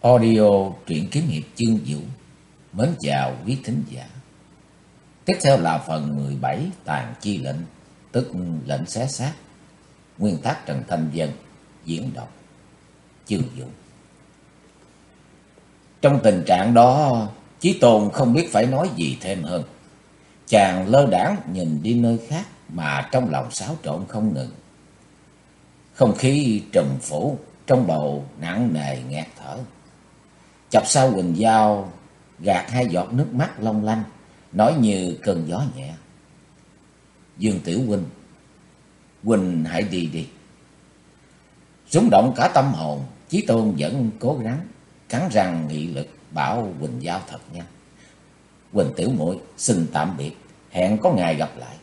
Audio truyện kiếm hiệp chương vũ. Mến chào quý thính giả. Tiếp theo là phần 17 tàn chi lệnh, tức lệnh xé xác. Nguyên tác Trần Thanh Vân, diễn đọc chương vũ. Trong tình trạng đó, Chí Tôn không biết phải nói gì thêm hơn. Chàng lơ đãng nhìn đi nơi khác mà trong lòng xáo trộn không ngừng. Không khí trùm phủ, trong bầu nặng nề nghẹt thở. Chập sau Quỳnh Giao gạt hai giọt nước mắt long lanh, nói như cơn gió nhẹ: Dương Tiểu huynh, huynh hãy đi đi. Rung động cả tâm hồn, Chí Tôn vẫn cố gắng cắn răng nghị lực bảo Quỳnh Giao thật nhanh: Quỳnh tiểu muội xin tạm biệt, hẹn có ngày gặp lại.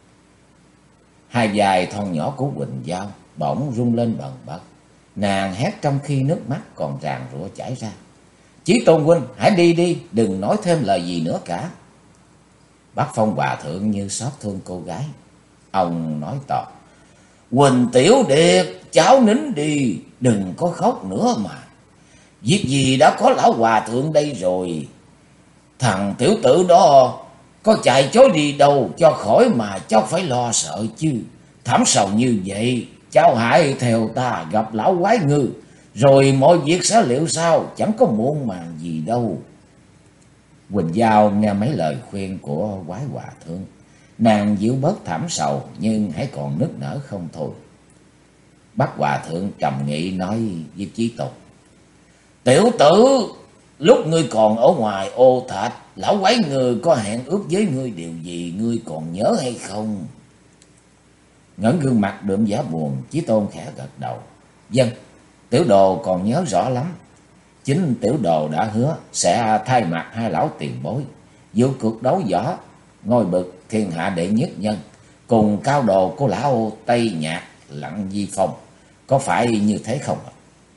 Hai vai thon nhỏ của Quỳnh Giao bỗng rung lên bần bật, nàng hét trong khi nước mắt còn ràn rụa chảy ra: Chí Tôn huynh, hãy đi đi, đừng nói thêm lời gì nữa cả. Bác Phong Hòa Thượng như xót thương cô gái. Ông nói to: Quỳnh tiểu điệt, cháu nín đi, đừng có khóc nữa mà. Việc gì đã có lão Hòa Thượng đây rồi. Thằng tiểu tử đó có chạy chối đi đâu cho khỏi mà cháu phải lo sợ chứ. Thảm sầu như vậy, cháu hãy theo ta gặp lão quái ngư, rồi mọi việc sẽ liệu sao, chẳng có muộn màng gì đâu. Quỳnh Giao nghe mấy lời khuyên của quái Hòa Thượng, nàng dịu bớt thảm sầu nhưng hãy còn nức nở không thôi. Bác Hòa Thượng trầm nghị nói với Chí Tôn: Tiểu tử, lúc ngươi còn ở ngoài ô thạch, lão quái ngư có hẹn ước với ngươi điều gì, ngươi còn nhớ hay không? Ngẩng gương mặt đượm vẻ buồn, Chí Tôn khẽ gật đầu: Vâng, tiểu đồ còn nhớ rõ lắm. Chính tiểu đồ đã hứa sẽ thay mặt hai lão tiền bối dự cuộc đấu võ ngôi bực thiên hạ đệ nhất nhân cùng cao đồ của lão Tây Nhạc Lặng Di Phong. Có phải như thế không ạ?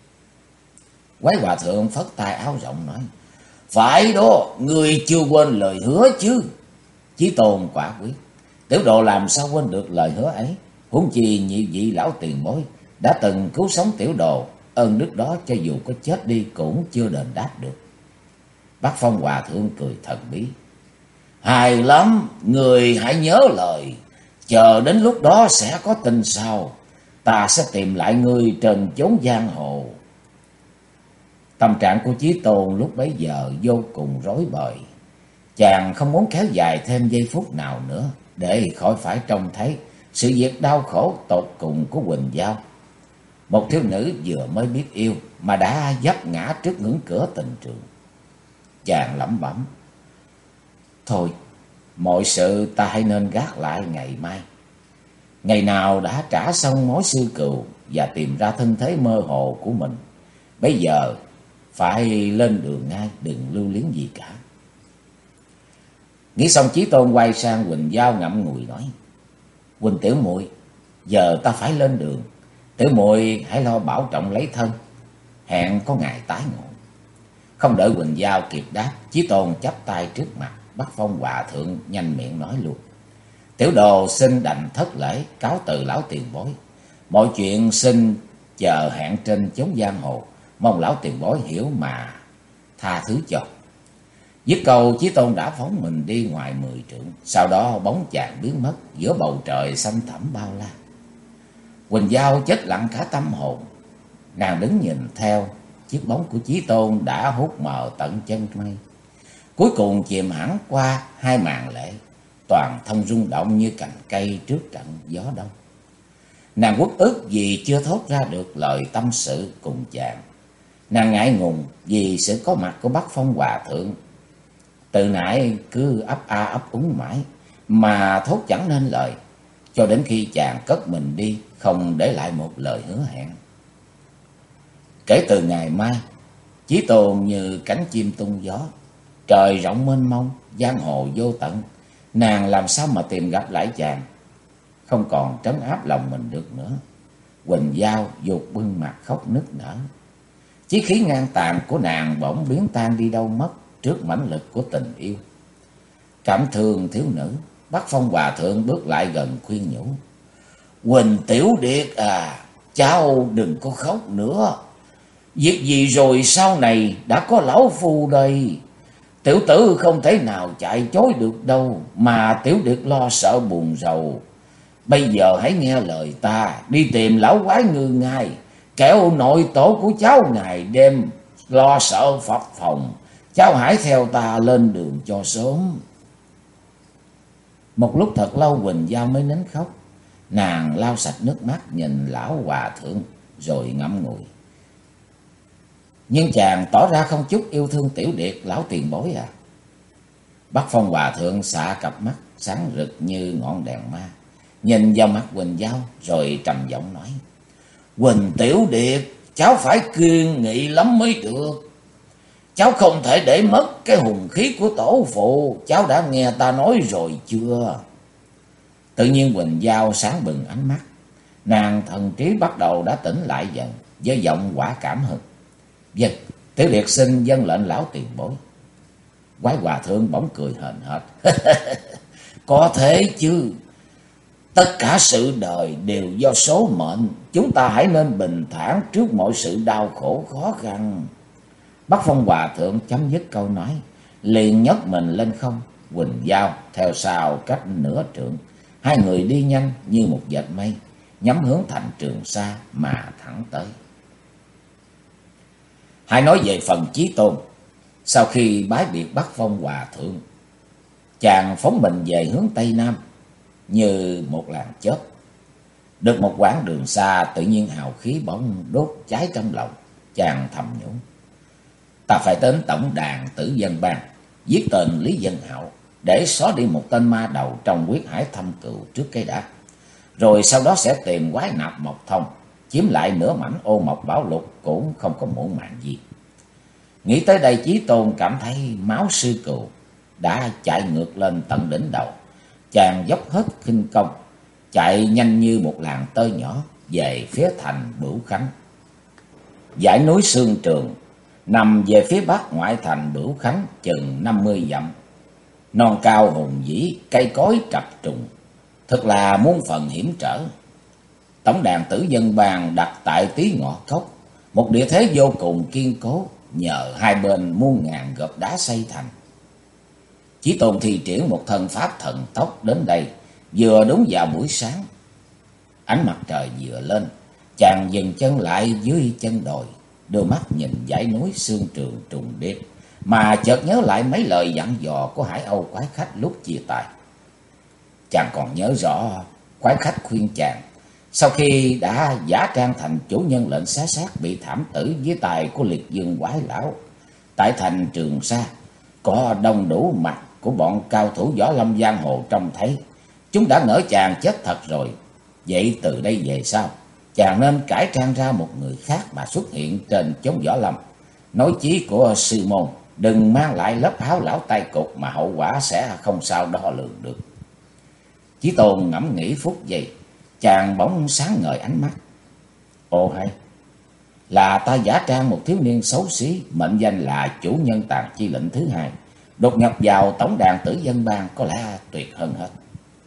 Quái Hòa Thượng phất tay áo rộng nói: Phải đó, người chưa quên lời hứa chứ? Chí Tôn quả quyết: Tiểu đồ làm sao quên được lời hứa ấy. Huống chi nhị vị lão tiền bối đã từng cứu sống tiểu đồ, ơn đức đó cho dù có chết đi cũng chưa đền đáp được. Bác Phong Hòa Thượng cười thần bí: Hay lắm, người hãy nhớ lời. Chờ đến lúc đó sẽ có tin sau. Ta sẽ tìm lại ngươi trên chốn giang hồ. Tâm trạng của Chí Tôn lúc bấy giờ vô cùng rối bời. Chàng không muốn kéo dài thêm giây phút nào nữa, để khỏi phải trông thấy sự việc đau khổ tột cùng của Quỳnh Giao, một thiếu nữ vừa mới biết yêu mà đã vấp ngã trước ngưỡng cửa tình trường. Chàng lẩm bẩm: Thôi, mọi sự ta hãy nên gác lại ngày mai. Ngày nào đã trả xong mối sư cừu và tìm ra thân thế mơ hồ của mình, bây giờ phải lên đường ngay, đừng lưu luyến gì cả. Nghĩ xong, Chí Tôn quay sang Quỳnh Giao ngậm ngùi nói: Quỳnh tiểu muội, giờ ta phải lên đường. Tiểu muội hãy lo bảo trọng lấy thân, hẹn có ngày tái ngộ. Không đợi Quỳnh Giao kịp đáp, Chí Tôn chắp tay trước mặt. Bác Phong Hòa Thượng nhanh miệng nói luôn: Tiểu đồ xin đành thất lễ, cáo từ lão tiền bối. Mọi chuyện xin chờ hẹn trên chốn giang hồ, mong lão tiền bối hiểu mà tha thứ cho. Dứt câu, Chí Tôn đã phóng mình đi ngoài 10 trượng, sau đó bóng chàng biến mất giữa bầu trời xanh thẳm bao la. Quỳnh Giao chết lặng cả tâm hồn, nàng đứng nhìn theo chiếc bóng của Chí Tôn đã hút mờ tận chân mây, cuối cùng chìm hẳn qua hai màn lệ, toàn thân rung động như cành cây trước trận gió đông. Nàng uất ức vì chưa thốt ra được lời tâm sự cùng chàng. Nàng ngại ngùng vì sự có mặt của Bác Phong Hòa Thượng, từ nãy cứ ấp a ấp úng mãi mà thốt chẳng nên lời, cho đến khi chàng cất mình đi không để lại một lời hứa hẹn. Kể từ ngày mai, Chí Tôn như cánh chim tung gió, trời rộng mênh mông, giang hồ vô tận, nàng làm sao mà tìm gặp lại chàng. Không còn trấn áp lòng mình được nữa, Quỳnh Giao dục bưng mặt khóc nức nở. Chí khí ngang tàn của nàng bỗng biến tan đi đâu mất trước mãnh lực của tình yêu. Cảm thương thiếu nữ, Bác Phong Hòa Thượng bước lại gần khuyên nhủ: Quỳnh tiểu điệt à, cháu đừng có khóc nữa. Việc gì rồi sau này đã có lão phu đây. Tiểu tử không thể nào chạy chối được đâu, mà Tiểu Điệt lo sợ buồn rầu. Bây giờ hãy nghe lời ta, đi tìm lão quái ngư ngay, kẻo nội tổ của cháu ngày đêm lo sợ phập phồng. Cháu hãy theo ta lên đường cho sớm. Một lúc thật lâu Quỳnh Giao mới nín khóc. Nàng lau sạch nước mắt nhìn lão hòa thượng rồi ngậm ngùi. Nhưng chàng tỏ ra không chút yêu thương Tiểu Điệt, lão tiền bối à. Bắc Phong hòa thượng xạ cặp mắt sáng rực như ngọn đèn ma, nhìn vào mặt Quỳnh Giao rồi trầm giọng nói: Quỳnh Tiểu Điệt, cháu phải kiên nghị lắm mới được. Cháu không thể để mất cái hùng khí của tổ phụ, cháu đã nghe ta nói rồi chưa? Tự nhiên Quỳnh Giao sáng bừng ánh mắt, nàng thần trí bắt đầu đã tỉnh lại dần, với giọng quả cảm hơn. Vâng, Tiểu Điệt xin vâng lệnh lão tiền bối. Quái hòa thượng bỗng cười hờn hệt. Có thế chứ, tất cả sự đời đều do số mệnh, chúng ta hãy nên bình thản trước mọi sự đau khổ khó khăn. Bắc Phong hòa thượng chấm dứt câu nói, liền nhấc mình lên không, Quỳnh Giao theo sau cách nửa trượng. Hai người đi nhanh như một vệt mây, nhắm hướng thành Trường Sa mà thẳng tới. Hãy nói về phần Chí Tôn. Sau khi bái biệt Bắc Phong hòa thượng, chàng phóng mình về hướng Tây Nam như một làn chớp. Được một quãng đường xa, tự nhiên hào khí bỗng đốt cháy trong lòng. Chàng thầm nhủ: ta phải đến tổng đàn Tử Dân Bang, giết tên Lý Dân Hạo, để xóa đi một tên ma đầu trong huyết hải thâm cừu trước cái đã. Rồi sau đó sẽ tìm quái nạp Mộc Thông, chiếm lại nửa mảnh Ô Mộc Bảo Lục cũng không có muộn màng gì. Nghĩ tới đây, Chí Tôn cảm thấy máu sư cừu đã chạy ngược lên tận đỉnh đầu. Chàng dốc hết khinh công, chạy nhanh như một làn tơ nhỏ về phía thành Bửu Khánh. Dãy núi Sương Trường nằm về phía bắc ngoại thành Bửu Khánh chừng 50 dặm. Non cao hùng vĩ, cây cối trập trùng, thật là muôn phần hiểm trở. Tổng đàn Tử Dân Bang đặt tại Tí Ngọ Cốc, một địa thế vô cùng kiên cố, nhờ hai bên muôn ngàn gợp đá xây thành. Chí Tôn thi triển một thân pháp thần tốc đến đây vừa đúng vào buổi sáng. Ánh mặt trời vừa lên, chàng dừng chân lại dưới chân đồi, đưa mắt nhìn dãy núi Sương Trường trùng điệp, mà chợt nhớ lại mấy lời dặn dò của Hải Âu quái khách lúc chia tay. Chàng còn nhớ rõ quái khách khuyên chàng, sau khi đã giả trang thành chủ nhân lệnh xá xác bị thảm tử dưới tay của Liệt Dương quái lão, tại thành Trường Sa có đông đủ mặt của bọn cao thủ võ lâm giang hồ trông thấy. Chúng đã ngỡ chàng chết thật rồi. Vậy từ đây về sau, chàng nên cải trang ra một người khác mà xuất hiện trên chốn võ lâm. Nói chí của sư môn, đừng mang lại lớp áo lão tay cục, mà hậu quả sẽ không sao đo lường được. Chí Tôn ngẫm nghĩ phút giây, chàng bỗng sáng ngời ánh mắt. Ồ hay, là ta giả trang một thiếu niên xấu xí, mệnh danh là chủ nhân Tàn Chi Lệnh thứ hai, đột nhập vào tổng đàn Tử Dân Bang có lẽ tuyệt hơn hết.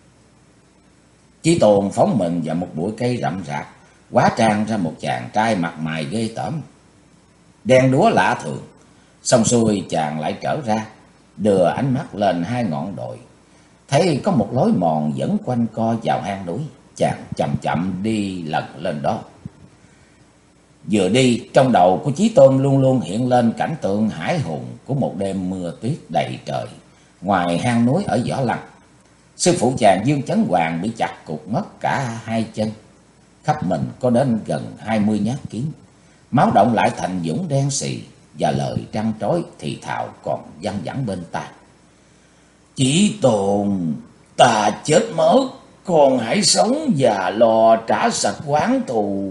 Chí Tôn phóng mình vào một bụi cây rậm rạp, hóa trang ra một chàng trai mặt mày ghê tởm, đen đúa lạ thường. Xong xuôi chàng lại trở ra, đưa ánh mắt lên hai ngọn đồi, thấy có một lối mòn dẫn quanh co vào hang núi. Chàng chậm chậm đi lần lên đó. Vừa đi, trong đầu của Chí Tôn luôn luôn hiện lên cảnh tượng hãi hùng của một đêm mưa tuyết đầy trời ngoài hang núi ở Võ Lăng. Sư phụ chàng Dương Chấn Hoàng bị chặt cụt mất cả hai chân, khắp mình có đến gần 20 nhát kiếm, máu động lại thành vũng đen xì, và lời trăn trối thì thào còn văng vẳng bên tai. Chí Tôn, ta chết mất, con hãy sống và lo trả sạch oán thù.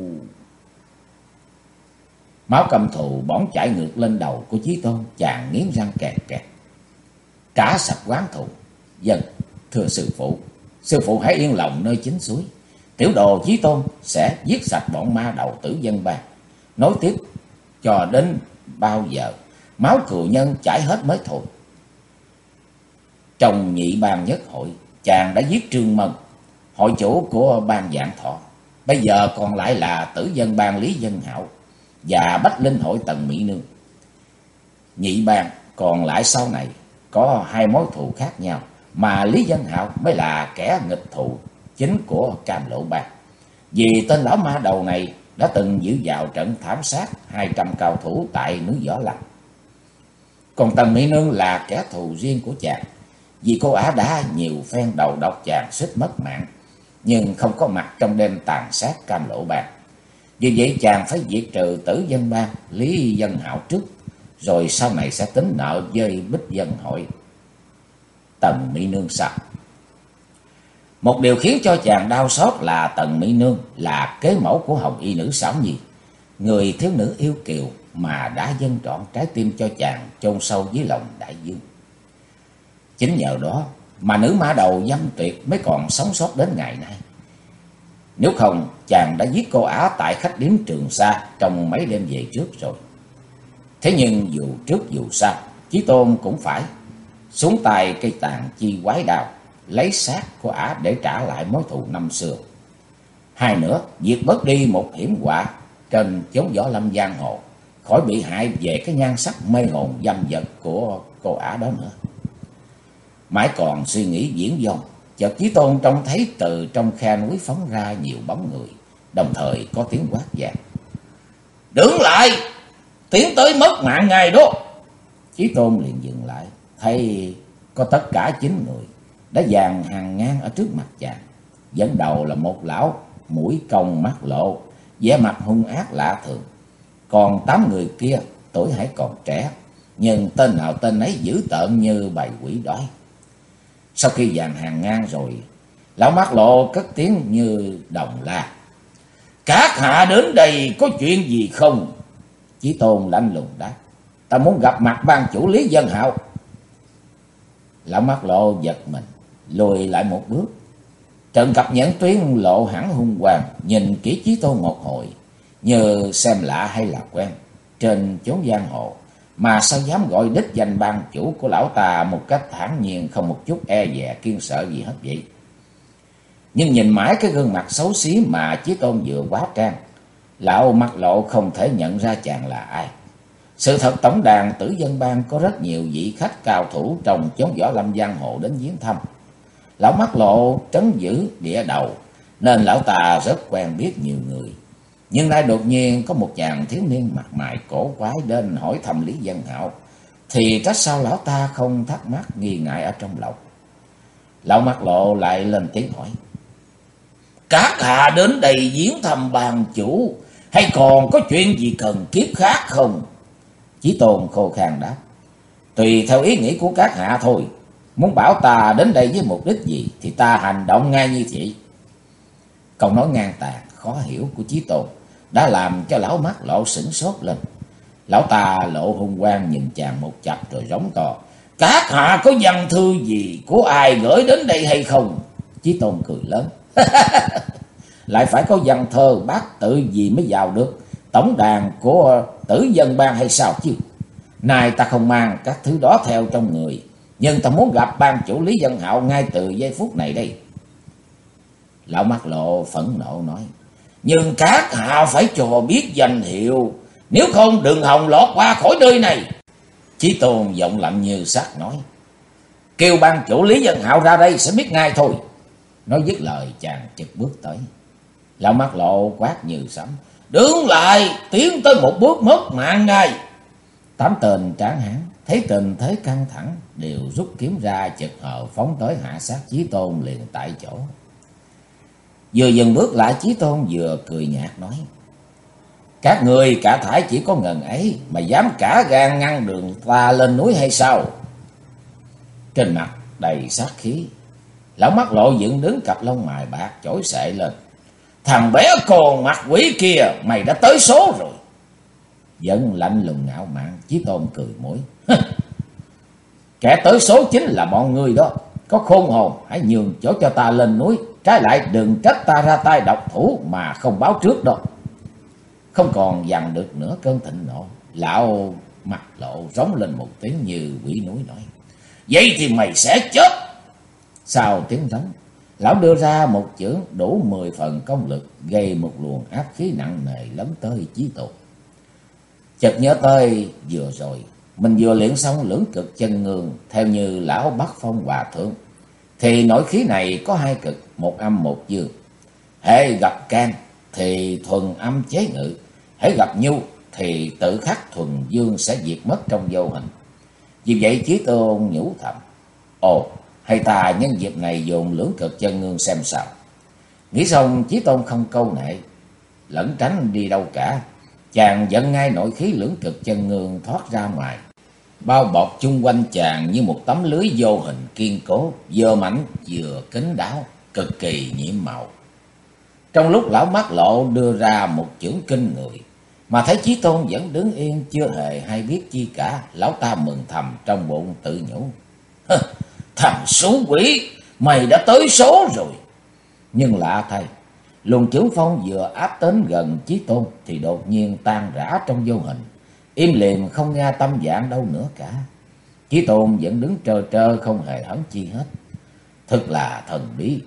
Máu căm thù bỗng chảy ngược lên đầu của Chí Tôn, chàng nghiến răng kẹt kẹt. Trả sạch oán thù? Vâng, thưa sư phụ hãy yên lòng nơi chính suối. Tiểu đồ Chí Tôn sẽ giết sạch bọn ma đầu Tử Dân Bang. Nói tiếp cho đến bao giờ máu cừu nhân chảy hết mới thôi. Trong nhị bang nhất hội, chàng đã giết Trương Mân, hội chủ của bang Vạn Thọ. Bây giờ còn lại là Tử Dân Bang Lý Dân Hạo. và Bách Linh hội Tần Mỹ Nương. Nhị bang còn lại sau này có hai mối thù khác nhau, mà Lý Dân Hạo mới là kẻ nghịch thù chính của Cam Lộ bang. Vì tên lão ma đầu này đã từng giữ vào trận thảm sát 200 cao thủ tại núi Võ Lâm. Còn Tần Mỹ Nương là kẻ thù riêng của chàng, vì cô ả đã nhiều phen đầu độc chàng suýt mất mạng, nhưng không có mặt trong đêm tàn sát Cam Lộ bang. Vì vậy chàng phải diệt trừ Tử Dân bang Lý Dân Hạo trước, rồi sau này sẽ tính nợ với Bích Dân hội Tần Mỹ Nương sau. Một điều khiến cho chàng đau xót là Tần Mỹ Nương là kế mẫu của Hồng Y nữ Xảo Nhi, người thiếu nữ yêu kiều mà đã dâng trọn trái tim cho chàng chôn sâu dưới lòng đại dương. Chính nhờ đó mà nữ ma đầu dâm tuyệt mới còn sống sót đến ngày nay. Nếu không, chàng đã giết cô ả tại khách điếm Trường Sa trong mấy đêm về trước rồi. Thế nhưng dù trước dù sau, Chí Tôn cũng phải xuống tay cây tàn chi quái đào, lấy xác của ả để trả lại mối thù năm xưa. Hai nữa, diệt bớt đi một hiểm họa trên chốn Võ Lâm giang hồ, khỏi bị hại về cái nhan sắc mê hồn dâm vật của cô ả đó nữa. Mãi còn suy nghĩ viển vông, chợt Chí Tôn trông thấy từ trong khe núi phóng ra nhiều bóng người, đồng thời có tiếng quát vang: "Đứng lại, tiến tới mất mạng ngài đó!" Chí Tôn liền dừng lại, thấy có tất cả 9 người đã dàn hàng ngang ở trước mặt chàng. Dẫn đầu là một lão mũi cong mắt lộ, vẻ mặt hung ác lạ thường. Còn 8 người kia tuổi hãy còn trẻ, nhưng tên nào tên ấy dữ tợn như bầy quỷ đói. Sau khi dàn hàng ngang rồi, lão mắt lộ cất tiếng như đồng la: "Các hạ đến đây có chuyện gì không?" Chí Tôn lạnh lùng đáp: "Ta muốn gặp mặt ban chủ Lý Dân Hạo." Lão mắt lộ giật mình, lùi lại một bước. Trần Cập Nhẫn Tuyến lộ hẳn hung quang, nhìn kỹ Chí Tôn một hồi, như xem lạ hay là quen. Trên chốn giang hồ mà sao dám gọi đích danh ban chủ của lão ta một cách thản nhiên, không một chút e dè kiêng sợ gì hết vậy. Nhưng nhìn mãi cái gương mặt xấu xí mà Chí Tôn vừa quá trang, lão mắt lộ không thể nhận ra chàng là ai. Sự thật tổng đàn Tử Dân bang có rất nhiều vị khách cao thủ trong chốn Võ Lâm giang hồ đến viếng thăm. Lão mắt lộ trấn giữ địa đầu, nên lão ta rất quen biết nhiều người. Nhưng nay đột nhiên có một chàng thiếu niên mặt mày cổ quái đến hỏi thăm Lý Dân Hạo, thì trách sao lão ta không thắc mắc nghi ngại ở trong lòng. Lão mắt lộ lại lên tiếng hỏi: "Các hạ đến đây viếng thăm bàn chủ, hay còn có chuyện gì cần kiếp khác không?" Chí Tôn khô khan đáp: "Tùy theo ý nghĩ của các hạ thôi. Muốn bảo ta đến đây với mục đích gì thì ta hành động ngay như vậy." Câu nói ngang tàn khó hiểu của Chí Tôn đã làm cho lão mắt lộ sửng sốt lên. Lão ta lộ hung quang nhìn chàng một chập rồi rống to: "Các hạ có văn thư gì của ai gửi đến đây hay không?" Chí Tôn cười lớn: "Lại phải có văn thơ bát tự gì mới vào được tổng đàn của Tử Dân bang hay sao chứ? Nay ta không mang các thứ đó theo trong người, nhưng ta muốn gặp ban chủ Lý Dân Hạo ngay từ giây phút này đây." Lão mắt lộ phẫn nộ nói: "Nhưng các hạ phải cho biết danh hiệu, nếu không đừng hòng lọt qua khỏi nơi này." Chí Tôn giọng lạnh như sắt nói: "Kêu ban chủ Lý Dân Hạo ra đây sẽ biết ngay thôi." Nói dứt lời chàng chực bước tới. Lão mắt lộ quát như sấm: "Đứng lại, tiến tới một bước mất mạng ngay." 8 tên tráng hán thấy tình thế căng thẳng, đều rút kiếm ra chực hờ phóng tới hạ sát Chí Tôn liền tại chỗ. Vừa dừng bước lại, Chí Tôn vừa cười nhạt nói: "Các người cả thải chỉ có ngần ấy mà dám cả gan ngăn đường ta lên núi hay sao?" Trên mặt đầy sát khí, lão mắt lộ dựng đứng cặp lông mày bạc chổi xệ lên: "Thằng bé con mặt quỷ kia, mày đã tới số rồi." Vẫn lạnh lùng ngạo mạn, Chí Tôn cười mũi: "Kẻ tới số chính là bọn ngươi đó. Có khôn hồn hãy nhường chỗ cho ta lên núi, trái lại đừng trách ta ra tay độc thủ mà không báo trước đâu." Không còn dằn được nữa cơn thịnh nộ, lão mặt lộ rống lên một tiếng như quỷ núi nói: "Vậy thì mày sẽ chết." Sau tiếng rống, lão đưa ra một chưởng đủ 10 phần công lực, gây một luồng áp khí nặng nề lấn tới Chí Tôn. Chợt nhớ tới vừa rồi mình vừa luyện xong lưỡng cực chân ngương theo như lão Bắc Phong hòa thượng, thì nội khí này có hai cực, một âm một dương. Hễ gặp can thì thuần âm chế ngự, hễ gặp nhu thì tự khắc thuần dương sẽ diệt mất trong vô hình. Vì vậy Chí Tôn nhủ thầm: ồ, hay ta nhân dịp này dồn lưỡng cực chân ngương xem sao. Nghĩ xong Chí Tôn không câu nệ lẩn tránh đi đâu cả, chàng dẫn ngay nội khí lưỡng cực chân ngương thoát ra ngoài, bao bọc chung quanh chàng như một tấm lưới vô hình kiên cố, vừa mảnh vừa kín đáo, cực kỳ nhiệm màu. Trong lúc lão Mắt Lộ đưa ra một chưởng kinh người, mà thấy Chí Tôn vẫn đứng yên chưa hề hay biết chi cả, lão ta mừng thầm trong bụng tự nhủ: thằng xú quỷ, mày đã tới số rồi. Nhưng lạ thay, luồng chưởng phong vừa áp đến gần Chí Tôn thì đột nhiên tan rã trong vô hình, im lìm không nghe tâm dạng đâu nữa cả. Chí Tôn vẫn đứng trơ trơ không hề hấn chi hết, thật là thần bí.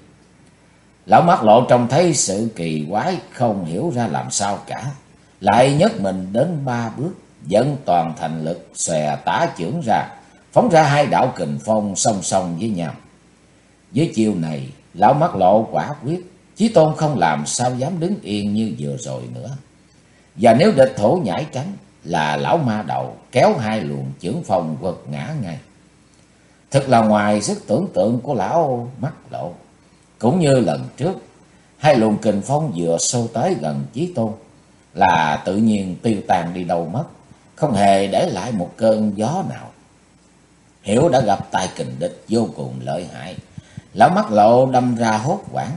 Lão Mắt Lộ trông thấy sự kỳ quái không hiểu ra làm sao cả, lại nhấc mình đến 3 bước, dẫn toàn thành lực xòe tả chưởng ra, phóng ra 2 đạo kình phong song song với nhau. Với chiêu này, lão Mắt Lộ quả quyết Chí Tôn không làm sao dám đứng yên như vừa rồi nữa. Và nếu địch thủ nhảy tránh là lão ma đầu kéo 2 luồng chưởng phong quật ngã ngay. Thật là ngoài sức tưởng tượng của lão Mắt Lộ. Cũng như lần trước, 2 luồng kình phong vừa xô tới gần Chí Tôn là tự nhiên tiêu tan đi đâu mất, không hề để lại một cơn gió nào. Hiểu đã gặp tài kình địch vô cùng lợi hại, lão Mắt Lộ đâm ra hốt hoảng,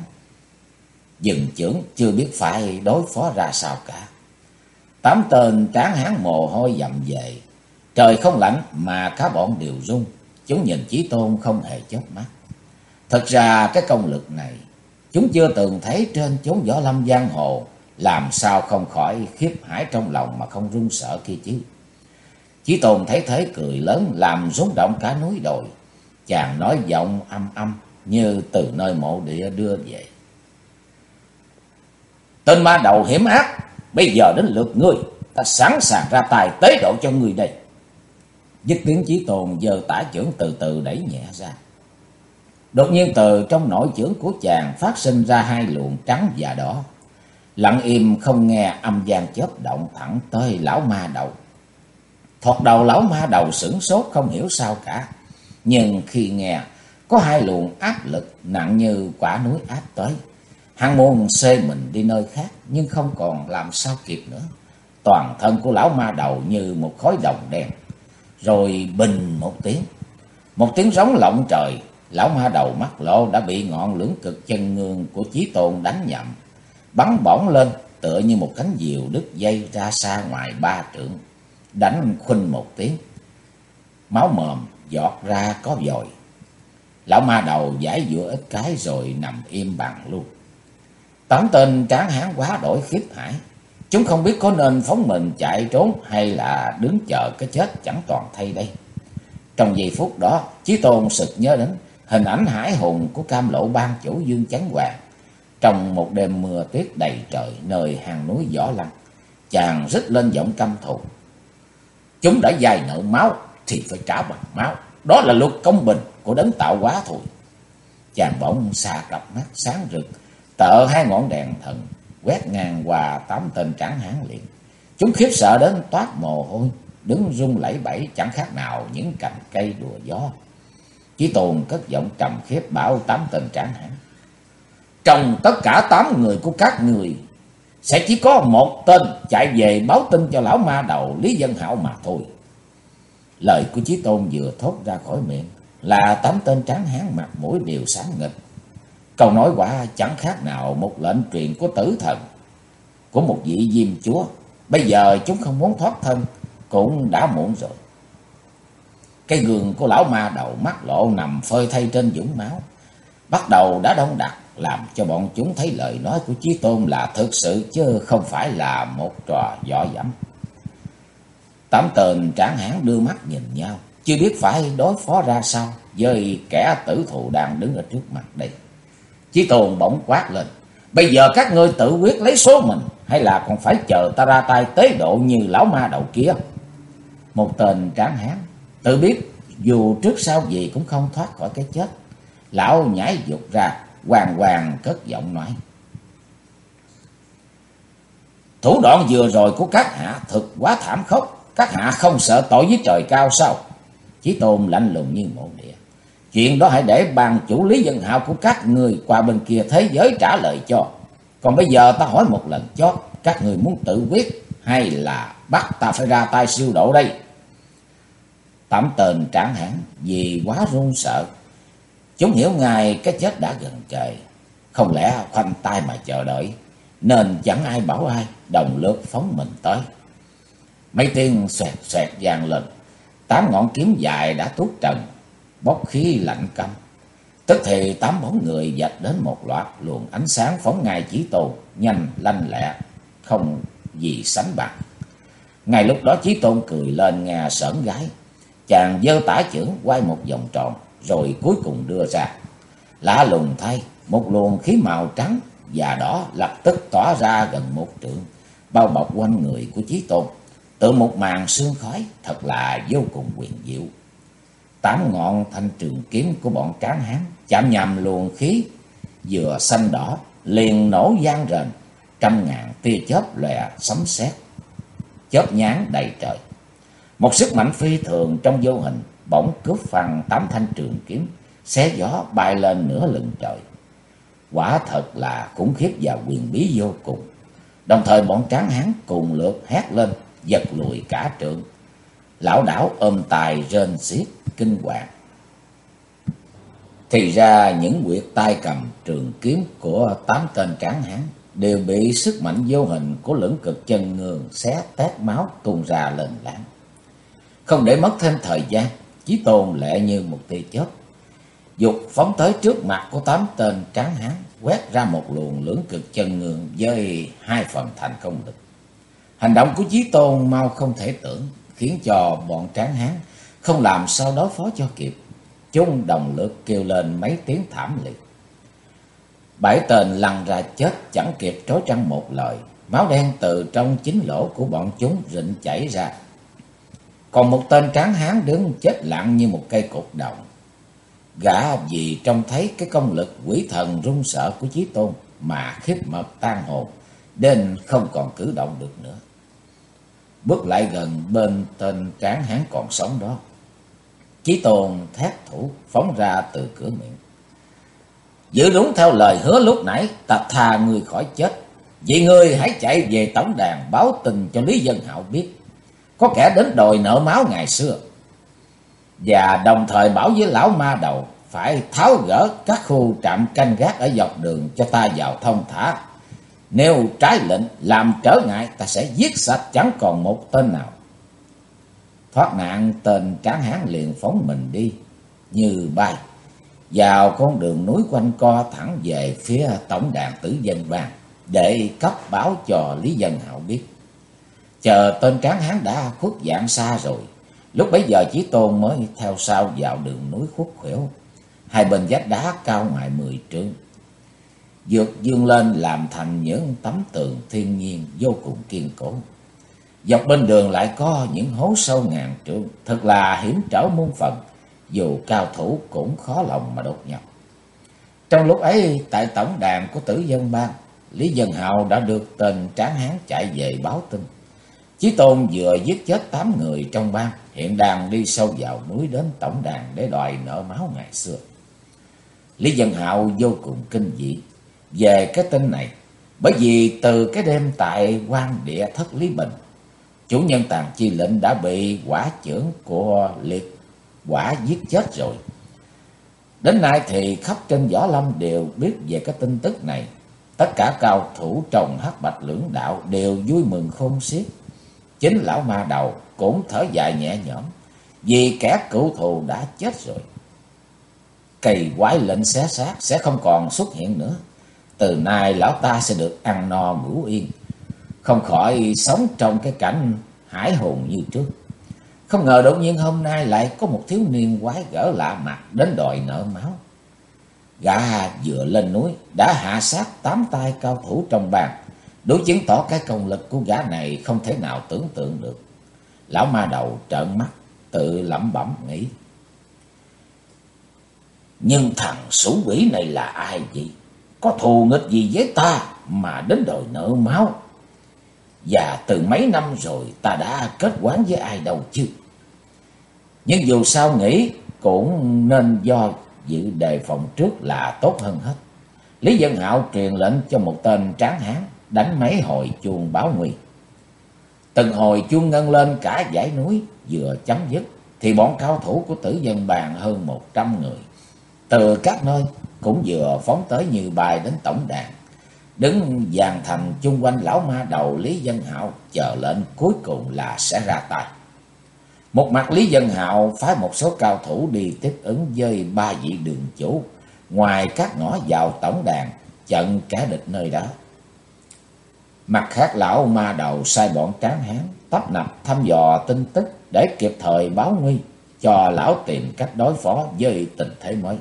dừng chưởng chưa biết phải đối phó ra sao cả. 8 tên tráng hán mồ hôi dầm về, trời không lạnh mà cả bọn đều run. Chúng nhìn Chí Tôn không hề chớp mắt. Thật ra cái công lực này chúng chưa từng thấy trên chốn võ lâm giang hồ, làm sao không khỏi khiếp hải trong lòng mà không run sợ kia chứ. Chí Tôn thấy thế cười lớn làm rung động cả núi đồi. Chàng nói giọng âm âm như từ nơi mộ địa đưa về: tên ma đầu hiểm ác, bây giờ đến lượt ngươi, ta sẵn sàng ra tài tế độ cho ngươi đây. Dứt tiếng Chí Tôn giơ tả chưởng từ từ đẩy nhẹ ra. Đột nhiên từ trong nội chưởng của chàng phát sinh ra 2 luồng trắng và đỏ, lặng im không nghe âm vang chớp động thẳng tới lão ma đầu. Thoạt đầu lão ma đầu sửng sốt không hiểu sao cả, nhưng khi nghe có 2 luồng áp lực nặng như quả núi áp tới, hắn muốn xê mình đi nơi khác nhưng không còn làm sao kịp nữa. Toàn thân của lão ma đầu như một khối đồng đen, rồi bình một tiếng rống lộng trời. Lão ma đầu Mắt Lộ đã bị ngọn lưỡng cực chân ngương của Chí Tôn đánh nhầm, bắn bổng lên tựa như một cánh diều đứt dây ra xa ngoài 3 trượng, đánh khuynh một tiếng, máu mồm giọt ra có vòi. Lão ma đầu giãy giụa ít cái rồi nằm im bằng luôn. 8 tên tráng hán quá đổi khiếp hãi, chúng không biết có nên phóng mình chạy trốn hay là đứng chờ cái chết chẳng toàn thay đây. Trong giây phút đó, Chí Tôn sực nhớ đến hình ảnh hải hùng của Cam Lộ ban chủ Dương Chấn Hoàng trong một đêm mưa tuyết đầy trời nơi hang núi Võ Lăng. Chàng rít lên giọng căm thù: chúng đã vay nợ máu thì phải trả bằng máu, đó là luật công bình của đấng tạo hóa thôi. Chàng bỗng xa cặp mắt sáng rực, tợ 2 ngọn đèn thần quét ngang qua 8 tên tráng hán liền. Chúng khiếp sợ đến toát mồ hôi, đứng run lẩy bẩy chẳng khác nào những cành cây đùa gió. Chí Tôn cất giọng trầm khiếp bảo 8 tên tráng hán: trong tất cả 8 người của các người, sẽ chỉ có một tên chạy về báo tin cho lão ma đầu Lý Dân Hạo mà thôi. Lời của Chí Tôn vừa thốt ra khỏi miệng là 8 tên tráng hán mặt mũi đều xám nghịch. Câu nói quả chẳng khác nào một lệnh truyền của tử thần, của một vị diêm chúa. Bây giờ chúng không muốn thoát thân cũng đã muộn rồi. Cái gương của lão ma đầu Mắt Lộ nằm phơi thay trên vũng máu, bắt đầu đã đông đặc, làm cho bọn chúng thấy lời nói của Chí Tôn là thực sự chứ không phải là một trò dọ dẫm. 8 tên tráng hán đưa mắt nhìn nhau, chưa biết phải đối phó ra sao với kẻ tử thù đang đứng ở trước mặt đây. Chí Tôn bỗng quát lên: bây giờ các ngươi tự quyết lấy số mình, hay là còn phải chờ ta ra tay tế độ như lão ma đầu kia? Một tên tráng hán tự biết dù trước sau gì cũng không thoát khỏi cái chết. Lão nhảy dục ra, hoàng hoàng cất giọng nói: thủ đoạn vừa rồi của các hạ thực quá thảm khốc. Các hạ không sợ tội với trời cao sao? Chí Tôn lạnh lùng như mộ địa: chuyện đó hãy để ban chủ Lý Dân Hạo của các người qua bên kia thế giới trả lời cho. Còn bây giờ ta hỏi một lần chót, các người muốn tự quyết hay là bắt ta phải ra tay siêu độ đây? Tám tên tráng hán vì quá run sợ, chúng hiểu ngay cái chết đã gần kề, không lẽ khoanh tay mà chờ đợi, nên chẳng ai bảo ai, đồng loạt phóng mình tới. Mấy tiếng xoẹt xoẹt vang lên, 8 ngọn kiếm dài đã tuốt trần, bốc khí lạnh căm. Tức thì 8 bóng người vạch đến một loạt luồng ánh sáng phóng ngay Chí Tôn, nhanh lanh lẹ, không gì sánh bằng. Ngay lúc đó Chí Tôn cười lên nghe sởn gáy. Chàng giơ tả chưởng quay một vòng tròn, rồi cuối cùng đưa ra. Lạ lùng thay, một luồng khí màu trắng và đỏ lập tức tỏa ra gần 1 trượng, bao bọc quanh người của Chí Tôn, tự một màn sương khói thật là vô cùng huyền diệu. 8 ngọn thanh trường kiếm của bọn tráng hán chạm nhằm luồng khí vừa xanh đỏ, liền nổ vang rền, trăm ngàn tia chớp lòe sấm sét, chớp nháng đầy trời. Một sức mạnh phi thường trong vô hình bỗng cướp phăng 8 thanh trường kiếm, xé gió bay lên nửa lưng trời. Quả thật là khủng khiếp và huyền bí vô cùng. Đồng thời bọn tráng hán cùng lượt hét lên, giật lùi cả trượng, lảo đảo ôm tài rên xiết kinh hoàng. Thì ra những huyệt tay cầm trường kiếm của 8 tên tráng hán đều bị sức mạnh vô hình của lưỡng cực chân ngương xé tét máu tuôn ra lên láng. Không để mất thêm thời gian, Chí Tôn lẹ như một tia chớp dục phóng tới trước mặt của 8 tên tráng hán, quét ra một luồng lưỡng cực chân ngương với 2 phần thành công lực. Hành động của Chí Tôn mau không thể tưởng, khiến cho bọn tráng hán không làm sao đối phó cho kịp. Chúng đồng lượt kêu lên mấy tiếng thảm liệt. 7 tên lăn ra chết chẳng kịp trối trăng một lời, máu đen từ trong chính lỗ của bọn chúng rịn chảy ra. Còn một tên tráng hán đứng chết lặng như một cây cột đồng. Gã vì trông thấy cái công lực quỷ thần run sợ của Chí Tôn mà khiếp mật tan hồn, nên không còn cử động được nữa. Bước lại gần bên tên tráng hán còn sống đó, Chí Tôn thét thủ phóng ra từ cửa miệng: giữ đúng theo lời hứa lúc nãy, ta tha ngươi khỏi chết. Vậy ngươi hãy chạy về tổng đàn báo tin cho Lý Dân Hạo biết có kẻ đến đòi nợ máu ngày xưa, và đồng thời bảo với lão ma đầu phải tháo gỡ các khu trạm canh gác ở dọc đường cho ta vào thông thả. Nếu trái lệnh làm trở ngại, ta sẽ giết sạch chẳng còn một tên nào. Thoát nạn, tên tráng hán liền phóng mình đi như bay vào con đường núi quanh co thẳng về phía tổng đàn Tử Dân Bang để cấp báo cho Lý Dân Hạo biết. Chờ tên tráng hán đã khuất dạng xa rồi, lúc bấy giờ Chí Tôn mới theo sau vào đường núi khuất khuỷu. Hai bên vách đá cao ngoài 10 trượng, vượt dương lên làm thành những tấm tường thiên nhiên vô cùng kiên cố. Dọc bên đường lại có những hố sâu ngàn trượng, thật là hiểm trở muôn phần, dù cao thủ cũng khó lòng mà đột nhập. Trong lúc ấy, tại tổng đàn của Tử Dân Bang, Lý Dân Hạo đã được tên tráng hán chạy về báo tin. Chí Tôn vừa giết chết 8 người trong bang, hiện đang đi sâu vào núi đến tổng đàn để đòi nợ máu ngày xưa. Lý Dân Hạo vô cùng kinh dị về cái tin này, bởi vì từ cái đêm tại quan địa thất Lý Bình, chủ nhân Tàn Chi Lệnh đã bị quả chưởng của liệt quả giết chết rồi. Đến nay thì khắp trên võ lâm đều biết về cái tin tức này. Tất cả cao thủ trong Hắc Bạch Lưỡng Đạo đều vui mừng khôn xiết. Chính lão ma đầu cũng thở dài nhẹ nhõm, vì kẻ cựu thù đã chết rồi. Cây quái lệnh xé xác sẽ không còn xuất hiện nữa. Từ nay lão ta sẽ được ăn no ngủ yên, không khỏi sống trong cái cảnh hải hùng như trước. Không ngờ đột nhiên hôm nay lại có một thiếu niên quái gở lạ mặt đến đòi nợ máu. Gã vừa lên núi đã hạ sát 8 tay cao thủ trong bang, đủ chứng tỏ cái công lực của gã này không thể nào tưởng tượng được. Lão ma đầu trợn mắt, tự lẩm bẩm nghĩ: nhưng thằng sủ quỷ này là ai vậy? Có thù nghịch gì với ta mà đến đòi nợ máu? Và từ mấy năm rồi ta đã kết oán với ai đâu chứ? Nhưng dù sao nghĩ cũng nên do dự đề phòng trước là tốt hơn hết. Lý Dân Hạo truyền lệnh cho một tên tráng hán đánh mấy hồi chuông báo nguy. Từng hồi chuông ngân lên cả dãy núi, vừa chấm dứt thì bọn cao thủ của Tử Dân Bang hơn 100 người từ các nơi cũng vừa phóng tới như bài đến tổng đàn, đứng dàn thành chung quanh lão ma đầu Lý Dân Hạo, chờ lệnh cuối cùng là sẽ ra tay. Một mặt Lý Dân Hạo phái một số cao thủ đi tiếp ứng với 3 vị đường chủ ngoài các ngõ vào tổng đàn, chặn kẻ địch nơi đó. Mặt khác, lão ma đầu sai bọn tráng hán tấp nập thăm dò tin tức để kịp thời báo nguy cho lão tìm cách đối phó với tình thế mới.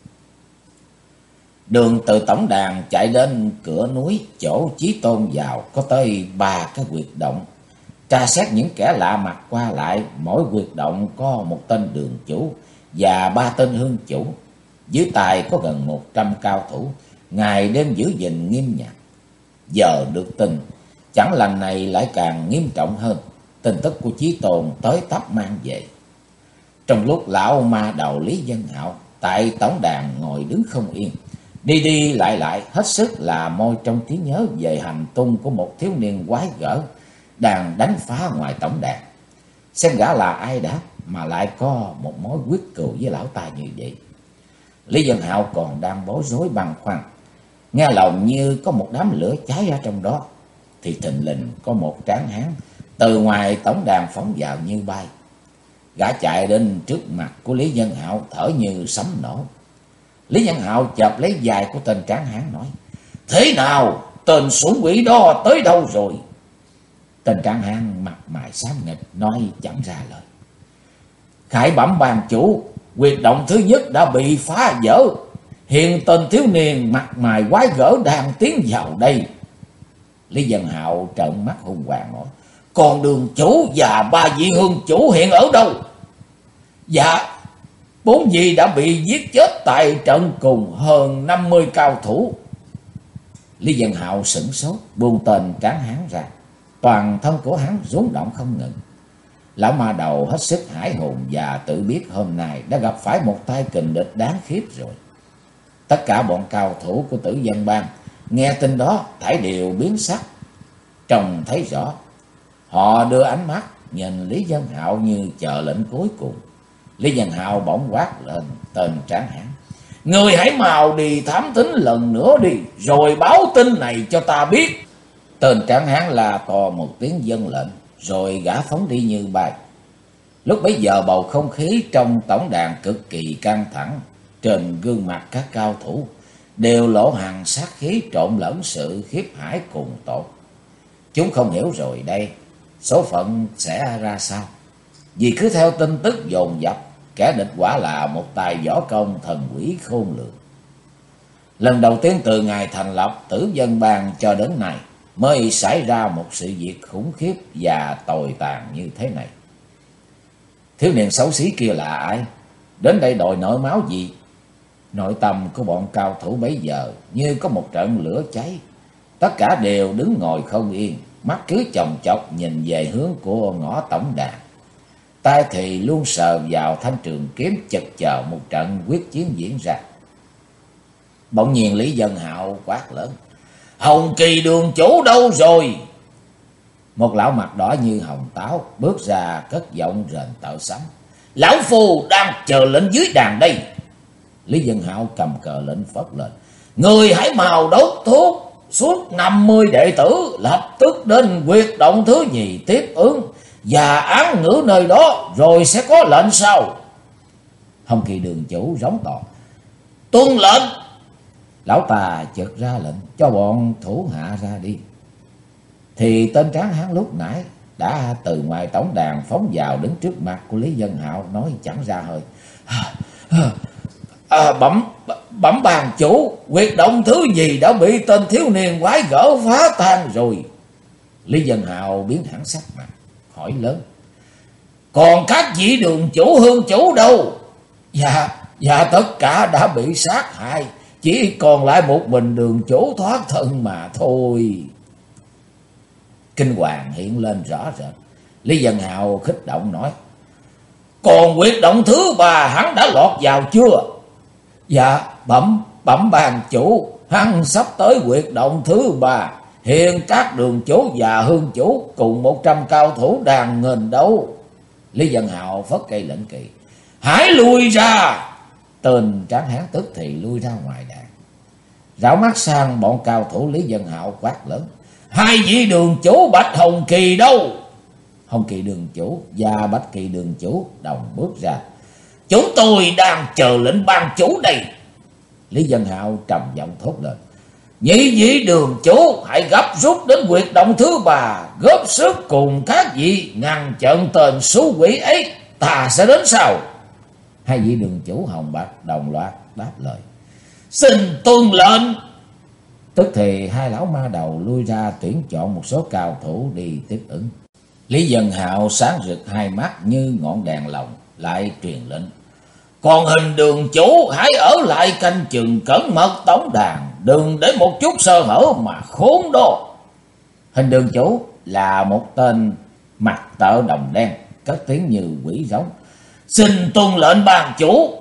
Đường từ tổng đàn chạy đến cửa núi chỗ Chí Tôn vào có tới 3 cái huyệt động. Tra xét những kẻ lạ mặt qua lại, mỗi huyệt động có một tên đường chủ và 3 tên hương chủ. Dưới tay có gần 100 cao thủ, ngày đêm giữ gìn nghiêm nhặt. Giờ được tin chẳng lành này lại càng nghiêm trọng hơn. Tin tức của Chí Tôn tới tấp mang về. Trong lúc lão ma đầu Lý Dân Hạo tại tổng đàn ngồi đứng không yên, đi đi lại hết sức là môi trong trí nhớ về hành tung của một thiếu niên quái gở đang đánh phá ngoài tổng đàn. Xem gã là ai đã mà lại có một mối quyết cừu với lão ta như vậy. Lý Dân Hạo còn đang bối rối băn khoăn, nghe lòng như có một đám lửa cháy ở trong đó, thì thình lình có một tráng hán từ ngoài tổng đàn phóng vào như bay. Gã chạy đến trước mặt của Lý Dân Hạo thở như sấm nổ. Lý Dân Hạo chợp lấy vai của tên tráng hán nói: thế nào, tên sủng quỷ đó tới đâu rồi? Tên tráng hán mặt mày xám nghịch nói chẳng ra lời. Khải bẩm ban chủ, huyệt động thứ nhất đã bị phá vỡ. Hiện tên thiếu niên mặt mày quái gở đang tiến vào đây. Lý Dân Hạo trợn mắt hung hoàng nói: còn đường chủ và 3 vị hương chủ hiện ở đâu? Dạ, 4 vị đã bị giết chết tại trận cùng hơn 50 cao thủ. Lý Dân Hạo sửng sốt, buông tên tráng hán ra. Toàn thân của hắn rung động không ngừng. Lão ma đầu hết sức hãi hùng và tự biết hôm nay đã gặp phải một tay kình địch đáng khiếp rồi. Tất cả bọn cao thủ của Tử Dân Bang nghe tin đó thảy đều biến sắc. Trông thấy rõ, họ đưa ánh mắt nhìn Lý Dân Hạo như chờ lệnh cuối cùng. Lý Dân Hạo bỗng quát lên tên tráng hán: người hãy mau đi thám thính lần nữa đi, rồi báo tin này cho ta biết. Tên tráng hán la to một tiếng vâng lệnh, rồi gã phóng đi như bay. Lúc bấy giờ bầu không khí trong tổng đàn cực kỳ căng thẳng. Trên gương mặt các cao thủ đều lộ hằn sát khí trộn lẫn sự khiếp hải cùng tột. Chúng không hiểu rồi đây số phận sẽ ra sao. Vì cứ theo tin tức dồn dập, kẻ địch quả là một tài võ công thần quỷ khôn lường. Lần đầu tiên từ ngày thành lập Tử Dân Bang cho đến nay mới xảy ra một sự việc khủng khiếp và tồi tàn như thế này. Thiếu niên xấu xí kia là ai? Đến đây đòi nợ máu gì? Nội tâm của bọn cao thủ bấy giờ như có một trận lửa cháy. Tất cả đều đứng ngồi không yên, mắt cứ chòng chọc nhìn về hướng của ngõ tổng đàn. tay thì luôn sờ vào thanh trường kiếm, chực chờ một trận quyết chiến diễn ra. Bỗng nhiên Lý Dân Hạo quát lớn: Hồng Kỳ đường chủ đâu rồi? Một lão mặt đỏ như hồng táo bước ra cất giọng rền tợ sấm: Lão phu đang chờ lệnh dưới đàn đây. Lý Dân Hạo cầm cờ lệnh phất lên: Người hãy mau đốt thuốc, suốt 50 đệ tử lập tức đến huyệt động thứ nhì tiếp ứng và án ngữ nơi đó, rồi sẽ có lệnh sau. Hồng Kỳ đường chủ rống to: Tuân lệnh. Lão ta chợt ra lệnh cho bọn thủ hạ ra đi. Thì tên tráng hán lúc nãy đã từ ngoài tổng đàn phóng vào đứng trước mặt của Lý Dân Hạo, nói chẳng ra hơi: Bẩm bàn chủ, huyệt động thứ gì đã bị tên thiếu niên quái gở phá tan rồi? Lý Dân Hào biến hẳn sắc mặt, hỏi lớn. Còn các vị đường chủ hương chủ đâu? Dạ tất cả đã bị sát hại, chỉ còn lại một mình đường chủ thoát thân mà thôi. Kinh hoàng hiện lên rõ rệt. Lý Dân Hào khích động nói. Còn huyệt động thứ 3 hắn đã lọt vào chưa? Dạ bẩm bàn chủ, hắn sắp tới huyệt động thứ 3. Hiện các đường chủ và hương chủ cùng 100 cao thủ đang nghênh đấu. Lý Dân Hào phất cây lệnh kỳ. Hãy lui ra! Tên tráng hán tức thì lui ra ngoài đàn. Rảo mắt sang bọn cao thủ, Lý Dân Hào quát lớn. Hai vị đường chủ Bạch Hồng Kỳ đâu? Hồng Kỳ đường chủ và Bạch Kỳ đường chủ đồng bước ra. Chúng tôi đang chờ lệnh ban chủ đây. Lý Dân Hào trầm giọng thốt lên. Nhị vị đường chủ hãy gấp rút đến huyệt động thứ 3, góp sức cùng các vị ngăn chặn tên xú quỷ ấy, ta sẽ đến sau. Hai vị đường chủ Hồng Bạch đồng loạt đáp lời. Xin tuân lệnh. Tức thì hai lão ma đầu lui ra tuyển chọn một số cao thủ đi tiếp ứng. Lý Dân Hào sáng rực hai mắt như ngọn đèn lồng, lại truyền lệnh. Còn Hình đường chủ hãy ở lại canh chừng cẩn mật tổng đàn, đừng để một chút sơ hở mà khốn đô. Hình đường chủ là một tên mặt tợ đồng đen, cất tiếng như quỷ giống. Xin tuân lệnh ban chủ.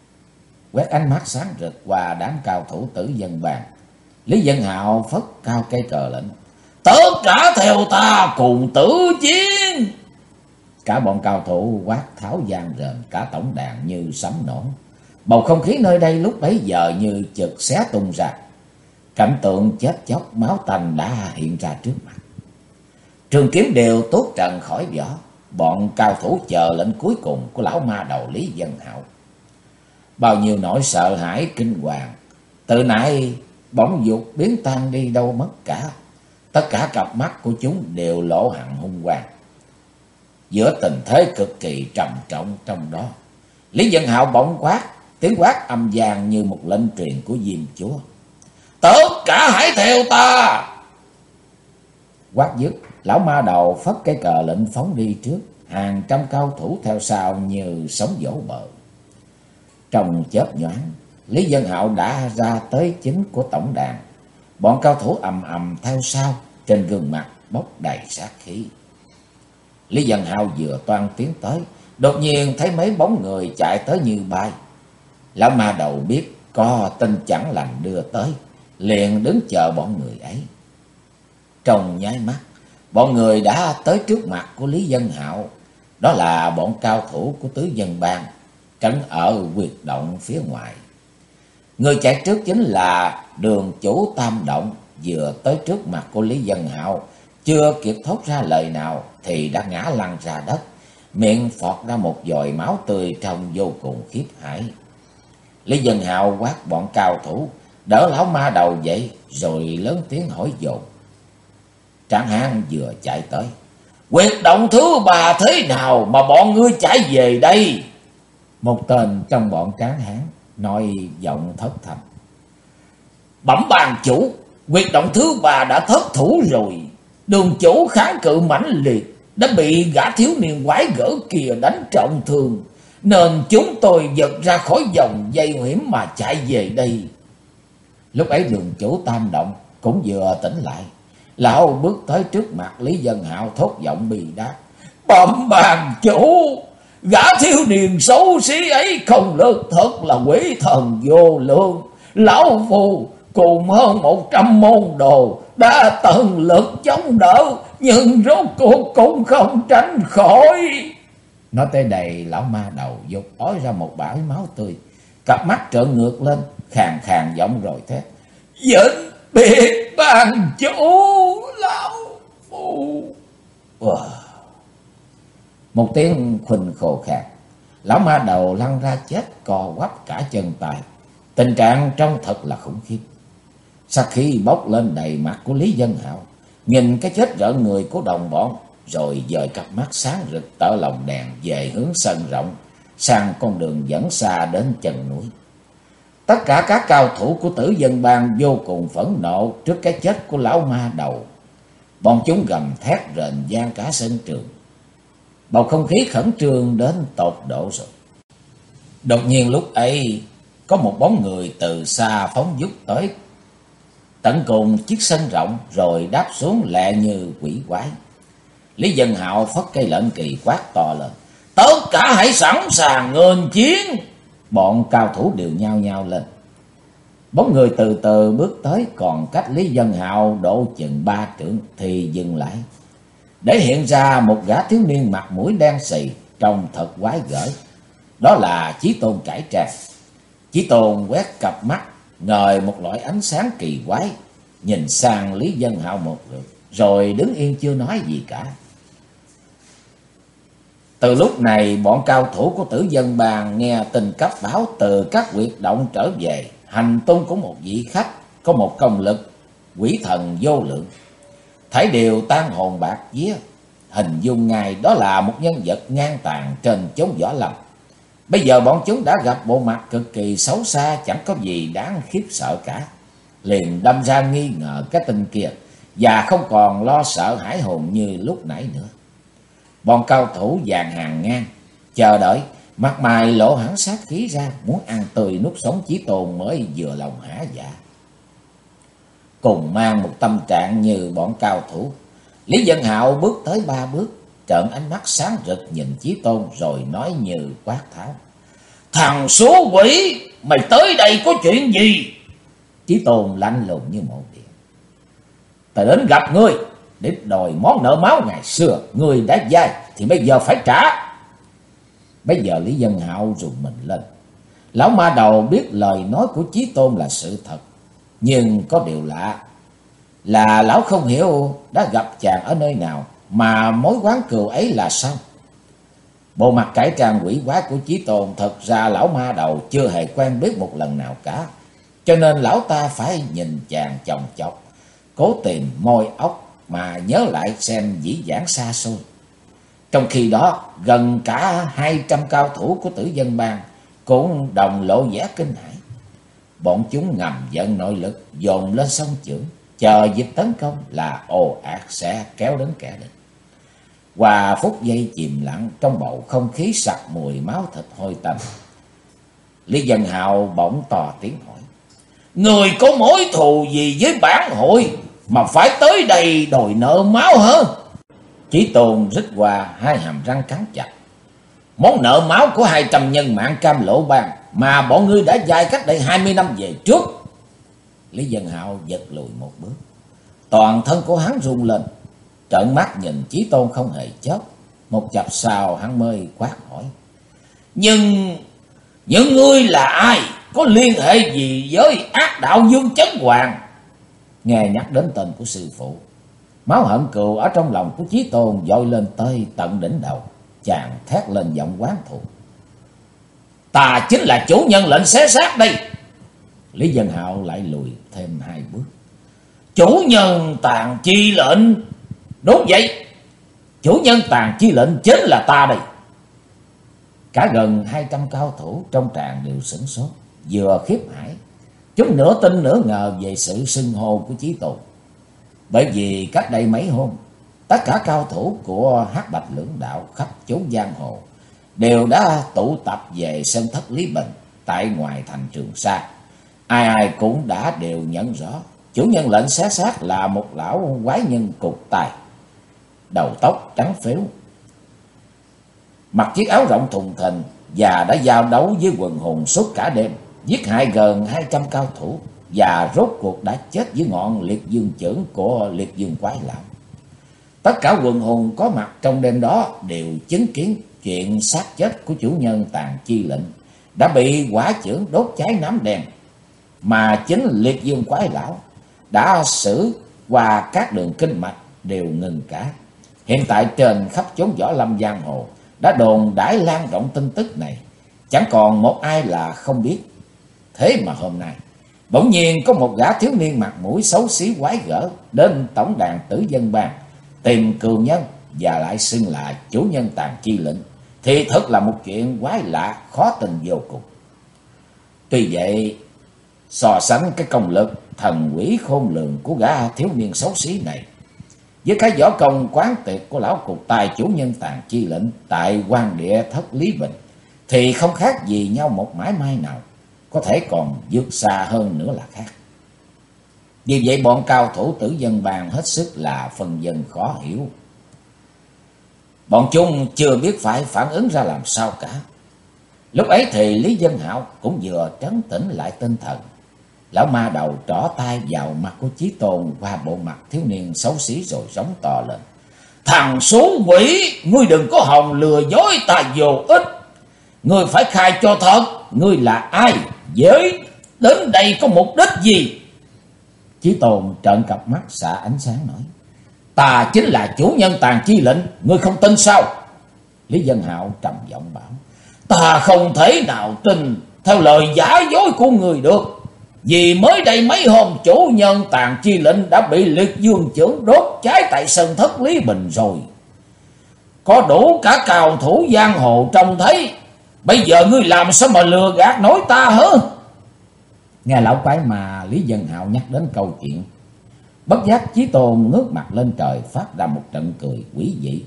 Quét ánh mắt sáng rực qua đám cao thủ tử dân bàn, Lý Dân Hào phất cao cây cờ lệnh. Tất cả theo ta cùng tử chiến. Cả bọn cao thủ quát tháo vang rền cả tổng đàn như sấm nổ. Bầu không khí nơi đây lúc bấy giờ như chực xé tung ra. Cảnh tượng chết chóc máu tanh đã hiện ra trước mặt. Trường kiếm đều tuốt trần khỏi vỏ. Bọn cao thủ chờ lệnh cuối cùng của lão ma đầu Lý Dân Hào. Bao nhiêu nỗi sợ hãi kinh hoàng từ nãy bỗng dục biến tan đi đâu mất cả. Tất cả cặp mắt của chúng đều lộ hằn hung quang. Giữa tình thế cực kỳ trầm trọng trong đó, Lý Dân Hào bỗng quát, tiếng quát âm vang như một lệnh truyền của Diêm Chúa. Tất cả hãy theo ta. Quát dứt, lão ma đầu phất cái cờ lệnh phóng đi trước, hàng trăm cao thủ theo sau như sóng vỗ bờ. Trong chớp nhoáng, Lý Dân Hào đã ra tới chính của tổng đàn. Bọn cao thủ ầm ầm theo sau, trên gương mặt bốc đầy sát khí. Lý Dân Hào vừa toan tiến tới, đột nhiên thấy mấy bóng người chạy tới như bay. Lão ma đầu biết có tin chẳng lành đưa tới, liền đứng chờ bọn người ấy. Trong nháy mắt, bọn người đã tới trước mặt của Lý Dân Hào. Đó là bọn cao thủ của tứ dân bang, trấn ở huyệt động phía ngoài. Người chạy trước chính là đường chủ Tam Động, vừa tới trước mặt của Lý Dân Hào, chưa kịp thốt ra lời nào thì đã ngã lăn ra đất, miệng phọt ra một dòi máu tươi trông vô cùng khiếp hãi. Lý Dân Hào quát bọn cao thủ đỡ lão ma đầu dậy, rồi lớn tiếng hỏi dồn. Tráng hán vừa chạy tới. Huyệt động thứ 3 thế nào mà bọn ngươi chạy về đây? Một tên trong bọn tráng hán nói giọng thất thanh. Bẩm bàn chủ, huyệt động thứ 3 đã thất thủ rồi. Đường chủ kháng cự mãnh liệt, đã bị gã thiếu niên quái gở kia đánh trọng thương, nên chúng tôi giật ra khỏi vòng dây hiểm mà chạy về đây. Lúc ấy đường chủ Tam Động cũng vừa tỉnh lại. Lão bước tới trước mặt Lý Dân Hào thốt giọng bi đát. Bẩm bàn chủ, gã thiếu niên xấu xí ấy không lực thật là quỷ thần vô lượng. Lão phù cùng hơn 100 môn đồ đã tận lực chống đỡ, nhưng rốt cuộc cũng không tránh khỏi. Nói tới đây, lão ma đầu dục ói ra một bãi máu tươi, cặp mắt trợn ngược lên, khàn khàn giọng rồi thét. Vĩnh biệt bàn chủ, lão phu. Một tiếng khuynh khồ khạc, lão ma đầu lăn ra chết co quắp cả chân tay. Tình trạng trông thật là khủng khiếp. Sát khí bốc lên đầy mặt của Lý Dân Hào, nhìn cái chết rợn người của đồng bọn, rồi dời cặp mắt sáng rực tở lòng đèn về hướng sân rộng, sang con đường dẫn xa đến chân núi. Tất cả các cao thủ của Tử Dân Bang vô cùng phẫn nộ trước cái chết của lão ma đầu. Bọn chúng gầm thét rền vang cả sân trường. Bầu không khí khẩn trương đến tột độ rồi. Đột nhiên lúc ấy, có một bóng người từ xa phóng vút tới tận cùng chiếc sân rộng rồi đáp xuống lẹ như quỷ quái. Lý Dân Hạo phất cây lệnh kỳ quát to lên: tất cả hãy sẵn sàng nghênh chiến! Bọn cao thủ đều nhao nhao lên. Bóng người từ từ bước tới, còn cách Lý Dân Hạo độ chừng 3 trượng thì dừng lại, để hiện ra một gã thiếu niên mặt mũi đen xì, trông thật quái gở. Đó là Chí Tôn cải trang. Chí Tôn quét cặp mắt ngời một loại ánh sáng kỳ quái, nhìn sang Lý Dân Hạo một lượt, rồi đứng yên chưa nói gì cả. Từ lúc này, bọn cao thủ của Tử Dân Bang nghe tin cấp báo từ các huyệt động trở về hành tung của một vị khách có một công lực quỷ thần vô lượng, thảy đều tan hồn bạc vía. Hình dung ngài đó là một nhân vật ngang tàn trên chốn võ lâm. Bây giờ bọn chúng đã gặp bộ mặt cực kỳ xấu xa, chẳng có gì đáng khiếp sợ cả, liền đâm ra nghi ngờ cái tin kia, và không còn lo sợ hãi hồn như lúc nãy nữa. Bọn cao thủ dàn hàng ngang chờ đợi, mặt mày lộ hẳn sát khí ra, muốn ăn tươi nuốt sống Chí Tôn mới vừa lòng hả dạ. Cùng mang một tâm trạng như bọn cao thủ, Lý Dân Hạo bước tới 3 bước, trợn ánh mắt sáng rực nhìn Chí Tôn rồi nói như quát tháo: thằng số quỷ, mày tới đây có chuyện gì? Chí Tôn lạnh lùng như một điện: ta đến gặp ngươi để đòi món nợ máu ngày xưa, ngươi đã dai thì bây giờ phải trả. Bây giờ Lý Dân Hạo rùng mình lên. Lão ma đầu biết lời nói của Chí Tôn là sự thật, nhưng có điều lạ là lão không hiểu đã gặp chàng ở nơi nào, mà mối oán cừu ấy là sao. Bộ mặt cải trang quỷ quái của Chí Tôn thật ra lão ma đầu chưa hề quen biết một lần nào cả, cho nên lão ta phải nhìn chàng chòng chọc, cố tìm môi óc mà nhớ lại xem dĩ vãng xa xôi. Trong khi đó, gần cả 200 cao thủ của Tử Dân Bang cũng đồng lộ vẻ kinh hãi. Bọn chúng ngầm vận nội lực dồn lên sông chưởng, chờ dịp tấn công là ồ ạt sẽ kéo đến kẻ địch. Qua phút giây chìm lặng trong bầu không khí sặc mùi máu thịt hôi tanh, Lý Dân Hạo bỗng to tiếng hỏi: người có mối thù gì với bản hội mà phải tới đây đòi nợ máu hả? Chí Tôn rít qua, hai hàm răng cắn chặt: món nợ máu của 200 nhân mạng Cam Lộ Bang mà bọn ngươi đã dai cách đây 20 năm về trước. Lý Dân Hạo giật lùi một bước, toàn thân của hắn rung lên, trợn mắt nhìn Chí Tôn không hề chớp. Một chập sau hắn mới quát hỏi: nhưng những ngươi là ai, có liên hệ gì với ác đạo Dương Chấn Hoàng? Nghe nhắc đến tên của sư phụ, máu hận cừu ở trong lòng của Chí Tôn dội lên tới tận đỉnh đầu. Chàng thét lên giọng oán thù: ta chính là chủ nhân lệnh xé xác đây. Lý Dân Hạo lại lùi thêm 2 bước: chủ nhân tàn chi lệnh? Đúng vậy, chủ nhân tàn chi lệnh chính là ta đây. Cả gần 200 cao thủ trong tràng đều sửng sốt, vừa khiếp hãi, chúng nửa tin nửa ngờ về sự xưng hô của Chí Tôn. Bởi vì cách đây mấy hôm, tất cả cao thủ của Hắc Bạch Lưỡng Đạo khắp chốn giang hồ đều đã tụ tập về sân thất Lý Bình tại ngoài thành Trường Sa. Ai ai cũng đã đều nhận rõ chủ nhân lệnh xé xác là một lão quái nhân cục tài, đầu tóc trắng phếu, mặc chiếc áo rộng thùng thình, và đã giao đấu với quần hùng suốt cả đêm, giết hại gần 200 cao thủ, và rốt cuộc đã chết dưới ngọn liệt dương chưởng của liệt dương quái lão. Tất cả quần hùng có mặt trong đêm đó đều chứng kiến chuyện xác chết của chủ nhân tàn chi lệnh đã bị hỏa chưởng đốt cháy nám đen, mà chính liệt dương quái lão đã xử qua các đường kinh mạch đều ngừng cả. Hiện tại trên khắp chốn võ lâm giang hồ đã đồn đãi lan rộng tin tức này, chẳng còn một ai là không biết. Thế mà hôm nay bỗng nhiên có một gã thiếu niên mặt mũi xấu xí quái gở đến tổng đàn Tử Dân Bang tìm cừu nhân, và lại xưng là chủ nhân tàn chi lệnh, thì thật là một chuyện quái lạ khó tin vô cùng. Tuy vậy, So sánh cái công lực thần quỷ khôn lường của gã thiếu niên xấu xí này với cái võ công quán tuyệt của lão cục tài chủ nhân Tàn Chi Lệnh tại Quan Địa Thất Lý Bình thì không khác gì nhau một mảy may nào, có thể còn vượt xa hơn nữa là khác. Vì vậy bọn cao thủ Tử Dân Bang hết sức là phân vân khó hiểu. Bọn chúng chưa biết phải phản ứng ra làm sao cả. Lúc ấy thì Lý Dân Hạo cũng vừa trấn tĩnh lại tinh thần. Lão ma đầu trỏ tay vào mặt của Chí Tôn qua bộ mặt thiếu niên xấu xí rồi giống to lên: "Thằng số quỷ, ngươi đừng có hòng lừa dối ta vô ích. Ngươi phải khai cho thật, ngươi là ai, với đến đây có mục đích gì?" Chí Tôn trợn cặp mắt xạ ánh sáng nói: "Ta chính là chủ nhân Tàn Chi Lệnh, ngươi không tin sao?" Lý Dân Hạo trầm giọng bảo: "Ta không thể nào tin theo lời giả dối của người được. Vì mới đây mấy hôm chủ nhân Tàn Chi Lệnh đã bị Liệt Dương trưởng đốt cháy tại sân Thất Lý Bình rồi. Có đủ cả cao thủ giang hồ trông thấy. Bây giờ ngươi làm sao mà lừa gạt nói ta hả?" Nghe lão quái mà Lý Dân Hạo nhắc đến câu chuyện, bất giác Chí Tôn ngước mặt lên trời phát ra một trận cười quỷ dị.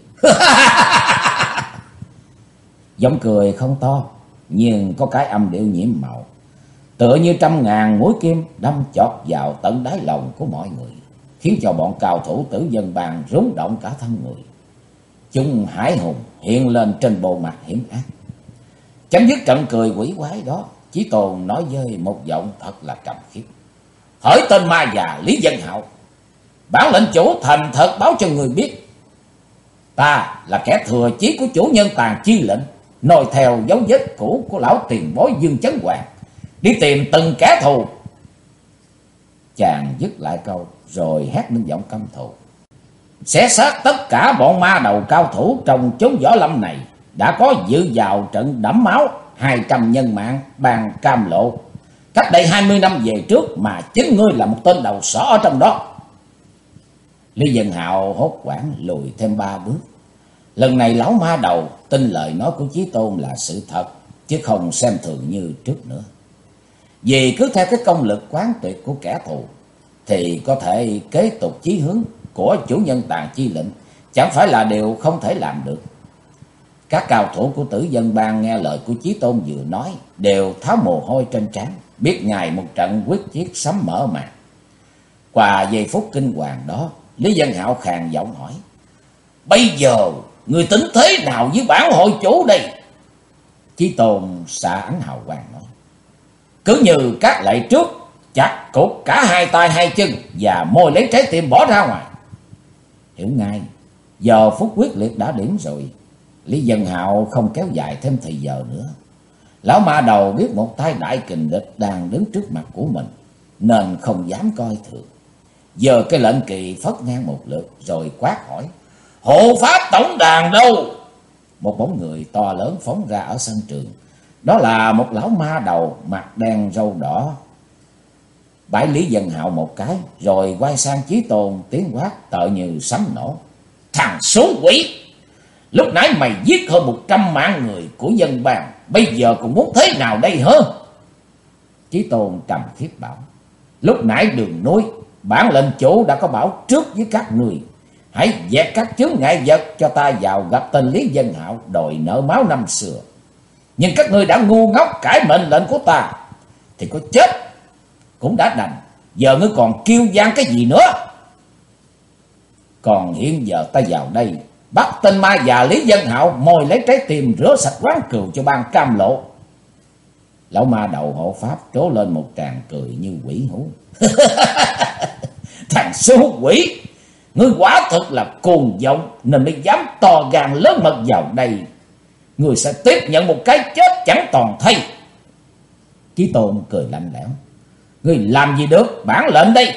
Giọng cười không to, nhưng có cái âm điệu nhiễm màu, tựa như trăm ngàn mũi kim đâm chọt vào tận đáy lòng của mọi người, khiến cho bọn cao thủ Tử Dân Bang rúng động cả thân người. Chúng hải hùng hiện lên trên bộ mặt hiểm ác. Chấm dứt trận cười quỷ quái đó, Chí Tôn nói với một giọng thật là trầm khiếp: "Hỡi tên ma già Lý Dân Hạo, bản lệnh chủ thành thật báo cho người biết, ta là kẻ thừa chí của chủ nhân Tàn Chi Lệnh, noi theo dấu vết cũ của lão tiền bối Dương Chấn Hoàng, đi tìm từng kẻ thù." Chàng dứt lại câu rồi hét lên giọng căm thù: "Xé xác tất cả bọn ma đầu cao thủ trong chốn võ lâm này đã có dự vào trận đẫm máu 200 nhân mạng bàn Cam Lộ cách đây 20 năm về trước, mà chính ngươi là một tên đầu sỏ ở trong đó." Lý Dân Hạo hốt hoảng lùi thêm 3 bước. Lần này lão ma đầu tin lời nói của Chí Tôn là sự thật, chứ không xem thường như trước nữa. Vì cứ theo cái công lực quán tuyệt của kẻ thù thì có thể kế tục chí hướng của chủ nhân Tàn Chi Lệnh chẳng phải là điều không thể làm được. Các cao thủ của Tử Dân Bang nghe lời của Chí Tôn vừa nói đều tháo mồ hôi trên trán, biết ngài một trận quyết chiến sấm mở màn. Qua giây phút kinh hoàng đó, Lý Dân Hạo khàn giọng hỏi: "Bây giờ người tính thế nào với bản hội chủ đây?" Chí Tôn xạ ánh hào quang nói: "Cứ như các lệ trước, chặt cột cả hai tay hai chân và môi lấy trái tim bỏ ra ngoài." Hiểu ngay, giờ phút quyết liệt đã đến rồi. Lý Dân Hạo không kéo dài thêm thời giờ nữa. Lão ma đầu biết một tay đại kình địch đang đứng trước mặt của mình, nên không dám coi thường. Giờ cái lệnh kỳ phất ngang một lượt rồi quát hỏi: "Hộ pháp tổng đàn đâu?" Một bóng người to lớn phóng ra ở sân trường. Đó là một lão ma đầu mặt đen râu đỏ. Bãi Lý Dân Hạo một cái rồi quay sang Chí Tôn, tiếng quát tợ như sấm nổ: "Thằng số quỷ! Lúc nãy mày giết hơn 100 mạng người của dân bang, bây giờ còn muốn thế nào đây hả?" Chí Tôn trầm khiếp bảo: "Lúc nãy đường núi, bản lệnh chủ đã có bảo trước với các người, hãy dẹp các chướng ngại vật cho ta vào gặp tên Lý Dân Hạo đòi nợ máu năm xưa. Nhưng các ngươi đã ngu ngốc cãi mệnh lệnh của ta, thì có chết cũng đã đành. Giờ ngươi còn kêu gian cái gì nữa? Còn hiện giờ ta vào đây bắt tên ma già Lý Dân Hạo mồi lấy trái tim rửa sạch quán cừu cho ban Cam Lộ." Lão ma đầu hộ pháp trố lên một tràng cười như quỷ hú: "Thằng số quỷ, ngươi quả thật là cuồng vọng nên mới dám to gan lớn mật vào đây. Ngươi sẽ tiếp nhận một cái chết chẳng toàn thây." Chí Tôn cười lạnh lẽo: "Ngươi làm gì được bản lệnh đây?"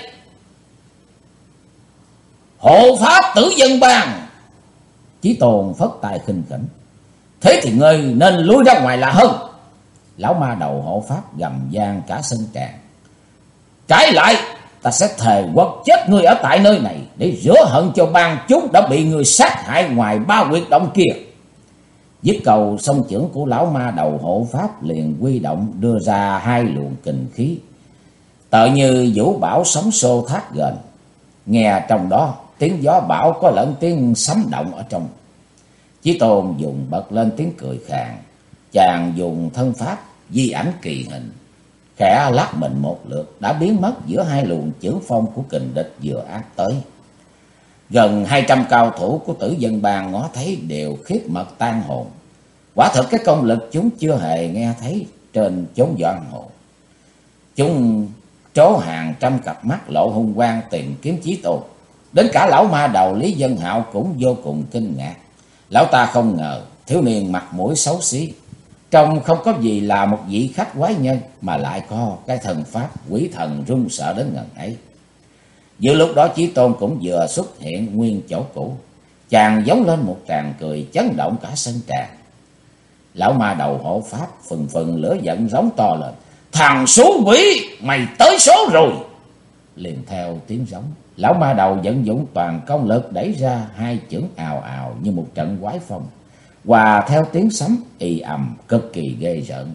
"Hộ pháp Tử Dân Bang!" Chí Tôn phất tay khinh khỉnh: "Thế thì ngươi nên lui ra ngoài là hơn." Lão ma đầu hộ pháp gầm gian cả sân tràng: "Trái lại, ta sẽ thề quật chết ngươi ở tại nơi này để rửa hận cho bang chúng đã bị ngươi sát hại ngoài 3 huyệt động kia." Dứt cầu, song chưởng của lão ma đầu hộ pháp liền huy động đưa ra 2 luồng kình khí. tựa như vũ bão sóng xô thác gần. Nghe trong đó tiếng gió bão có lẫn tiếng sấm động ở trong. Chí Tôn dùng bật lên tiếng cười khàn. Chàng dùng thân pháp di ảnh kỳ hình, khẽ lắc mình một lượt đã biến mất giữa hai luồng chưởng phong của kình địch vừa áp tới. Gần 200 cao thủ của Tử Dân Bang ngó thấy đều khiếp mật tan hồn. Quả thật cái công lực chúng chưa hề nghe thấy trên chốn giang hồ. Chúng trố hàng trăm cặp mắt lộ hung quang tìm kiếm Chí Tôn. Đến cả lão ma đầu Lý Dân Hạo cũng vô cùng kinh ngạc. Lão ta không ngờ thiếu niên mặt mũi xấu xí, trông không có gì là một vị khách quái nhân, mà lại có cái thần pháp quỷ thần run sợ đến ngần ấy. Giữa lúc đó Chí Tôn cũng vừa xuất hiện nguyên chỗ cũ. Chàng giống lên một tràng cười chấn động cả sân tràng. Lão ma đầu hộ pháp phừng phừng lửa giận rống to lên: "Thằng số quỷ, mày tới số rồi!" Liền theo tiếng giống, lão ma đầu vận dụng toàn công lực đẩy ra hai chưởng ào ào như một trận quái phong, hòa theo tiếng sấm ì ầm cực kỳ ghê rợn.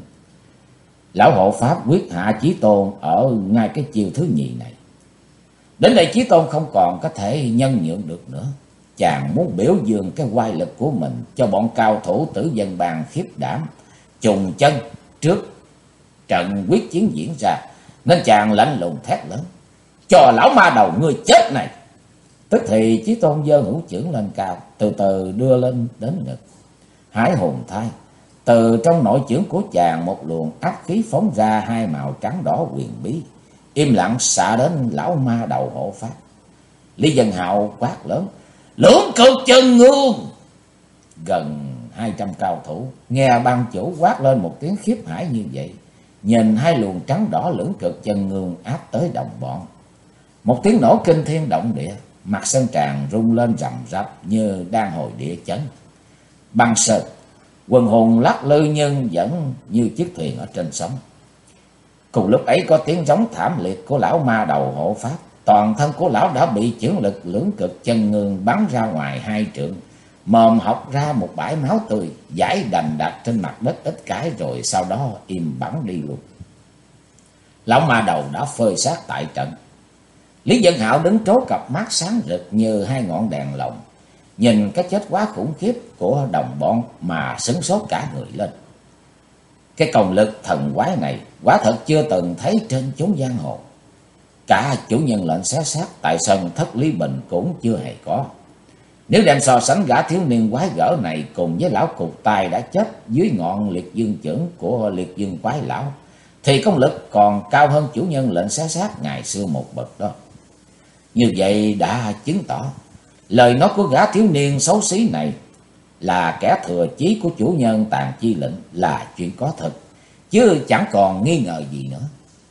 Lão hộ pháp quyết hạ Chí Tôn ở ngay cái chiều thứ nhì này. Đến đây Chí Tôn không còn có thể nhân nhượng được nữa. Chàng muốn biểu dương cái oai lực của mình cho bọn cao thủ Tử Dân Bang khiếp đảm, trùng chân trước trận quyết chiến diễn ra, nên chàng lạnh lùng thét lớn: "Cho lão ma đầu ngươi chết này!" Tức thì Chí Tôn giơ hữu chưởng lên cao, từ từ đưa lên đến ngực. Hải hồn thai, từ trong nội chưởng của chàng một luồng áp khí phóng ra hai màu trắng đỏ huyền bí, im lặng xạ đến lão ma đầu hộ pháp. Lý Dân Hạo quát lớn: "Lưỡng cực chân ngương!" Gần 200 cao thủ nghe ban chủ quát lên một tiếng khiếp hải như vậy, nhìn hai luồng trắng đỏ lưỡng cực chân ngương áp tới đồng bọn. Một tiếng nổ kinh thiên động địa, mặt sân tràng rung lên rầm rập như đang hồi địa chấn. Băng sơn, quần hùng lắc lư nhưng vẫn như chiếc thuyền ở trên sóng. Cùng lúc ấy có tiếng giống thảm liệt của lão ma đầu hộ pháp. Toàn thân của lão đã bị chưởng lực lưỡng cực chân ngương bắn ra ngoài hai trượng, mồm học ra một bãi máu tươi, dãi đành đạch trên mặt đất ít cái, rồi sau đó im bắn đi luôn. Lão ma đầu đã phơi xác tại trận. Lý Dân Hạo đứng trố cặp mắt sáng rực như hai ngọn đèn lồng, nhìn cái chết quá khủng khiếp của đồng bọn mà sửng sốt cả người lên. Cái công lực thần quái này quả thật chưa từng thấy trên chốn giang hồ. Cả chủ nhân lệnh xé xác tại sân Thất Lý Bình cũng chưa hề có. Nếu đem so sánh gã thiếu niên quái gở này cùng với lão cục tài đã chết dưới ngọn liệt dương chưởng của liệt dương quái lão, thì công lực còn cao hơn chủ nhân lệnh xé xác ngày xưa một bậc đó. Như vậy đã chứng tỏ lời nói của gã thiếu niên xấu xí này là kẻ thừa chí của chủ nhân Tàn Chi Lệnh là chuyện có thật, chứ chẳng còn nghi ngờ gì nữa.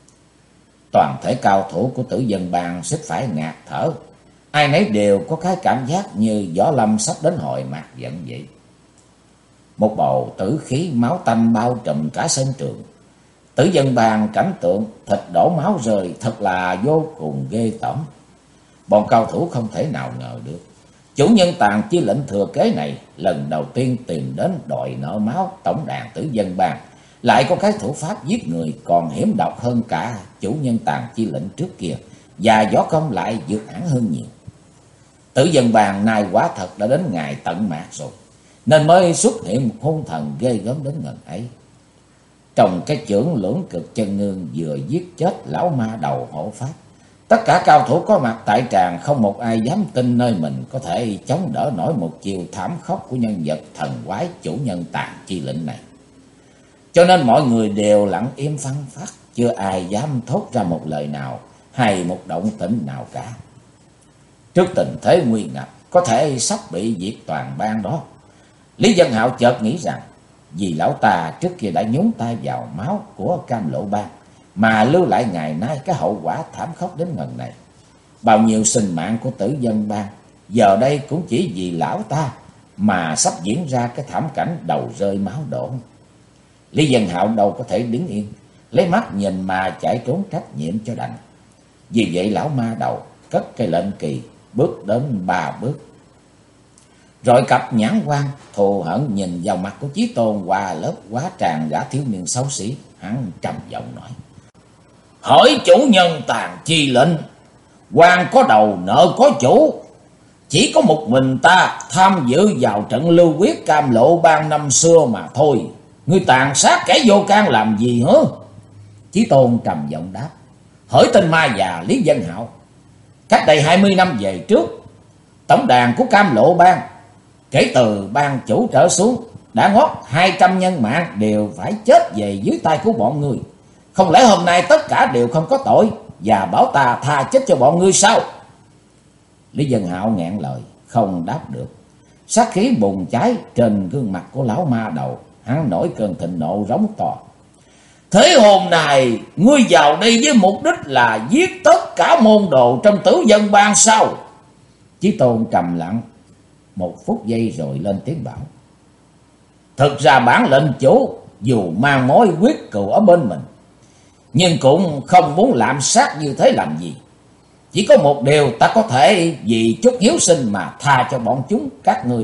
Toàn thể cao thủ của Tử Dân Bang xích phải ngạt thở, ai nấy đều có cái cảm giác như võ lâm sắp đến hồi mạc giận vậy. Một bầu tử khí máu tanh bao trùm cả sân trường. Tử Dân Bang cảnh tượng thịt đổ máu rơi thật là vô cùng ghê tởm. Bọn cao thủ không thể nào ngờ được chủ nhân Tàn Chi Lệnh thừa kế này lần đầu tiên tìm đến đòi nợ máu tổng đàn Tử Dân Bang lại có cái thủ pháp giết người còn hiểm độc hơn cả chủ nhân Tàn Chi Lệnh trước kia, và võ công lại vượt hẳn hơn nhiều. Tử Dân Bang nay quả thật đã đến ngày tận mạc rồi, nên mới xuất hiện một hung thần ghê gớm đến ngần ấy. Trong cái chưởng lưỡng cực chân ngương vừa giết chết lão ma đầu hộ pháp, tất cả cao thủ có mặt tại tràng không một ai dám tin nơi mình có thể chống đỡ nổi một chiều thảm khốc của nhân vật thần quái chủ nhân Tàn Chi Lệnh này. Cho nên mọi người đều lặng im phăng phắc, chưa ai dám thốt ra một lời nào hay một động tĩnh nào cả. Trước tình thế nguy ngập có thể sắp bị diệt toàn bang đó, Lý Dân Hạo chợt nghĩ rằng vì lão ta trước kia đã nhúng tay vào máu của Cam Lộ Bang mà lưu lại ngày nay cái hậu quả thảm khốc đến ngần này. Bao nhiêu sinh mạng của Tử Dân Bang giờ đây cũng chỉ vì lão ta mà sắp diễn ra cái thảm cảnh đầu rơi máu đổ. Lý Dân Hạo đâu có thể đứng yên lấy mắt nhìn mà chạy trốn trách nhiệm cho đành. Vì vậy lão ma đầu cất cây lệnh kỳ bước đến 3 bước, rồi cặp nhãn quan thù hận nhìn vào mặt của Chí Tôn qua lớp quá tràn gã thiếu niên xấu xí. Hắn trầm giọng nói: Hỏi chủ nhân tàn chi lệnh, quan có đầu nợ có chủ. Chỉ có một mình ta tham dự vào trận lưu quyết Cam Lộ Bang năm xưa mà thôi. Ngươi tàn sát kẻ vô can làm gì hả? Chí Tôn trầm giọng đáp. Hỡi tên ma già Lý Dân Hạo, cách đây 20 năm về trước, tổng đàn của Cam Lộ Bang, kể từ bang chủ trở xuống, đã ngót 200 nhân mạng đều phải chết về dưới tay của bọn ngươi. Không lẽ hôm nay tất cả đều không có tội và bảo ta tha chết cho bọn ngươi sao? Lý Dân Hạo nghẹn lời, không đáp được. Sát khí bùng cháy trên gương mặt của lão ma đầu, hắn nổi cơn thịnh nộ rống to. Thế hôm nay ngươi vào đây với mục đích là giết tất cả môn đồ trong Tử Dân Bang sao? Chí Tôn trầm lặng một phút giây rồi lên tiếng bảo. Thực ra bản lệnh chủ dù mang mối quyết cừu ở bên mình, nhưng cũng không muốn lạm sát như thế làm gì. Chỉ có một điều ta có thể vì chút hiếu sinh mà tha cho bọn chúng các ngươi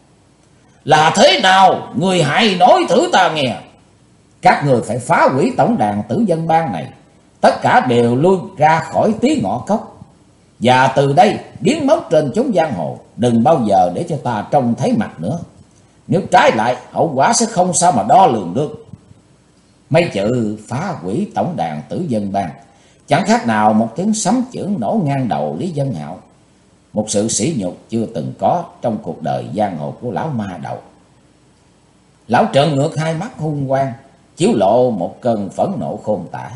là thế nào? Ngươi hãy nói thử ta nghe. Các ngươi phải phá hủy tổng đàn Tử Dân Bang này, tất cả đều lui ra khỏi Tí Ngọ Cốc, và từ đây biến mất trên chốn giang hồ. Đừng bao giờ để cho ta trông thấy mặt nữa. Nếu trái lại, hậu quả sẽ không sao mà đo lường được. Mấy chữ phá hủy tổng đàn Tử Dân Bang chẳng khác nào một tiếng sấm chưởng nổ ngang đầu Lý Dân Hạo. Một sự sỉ nhục chưa từng có trong cuộc đời giang hồ của lão ma đầu. Lão trợn ngược hai mắt hung quang, chiếu lộ một cơn phẫn nộ khôn tả.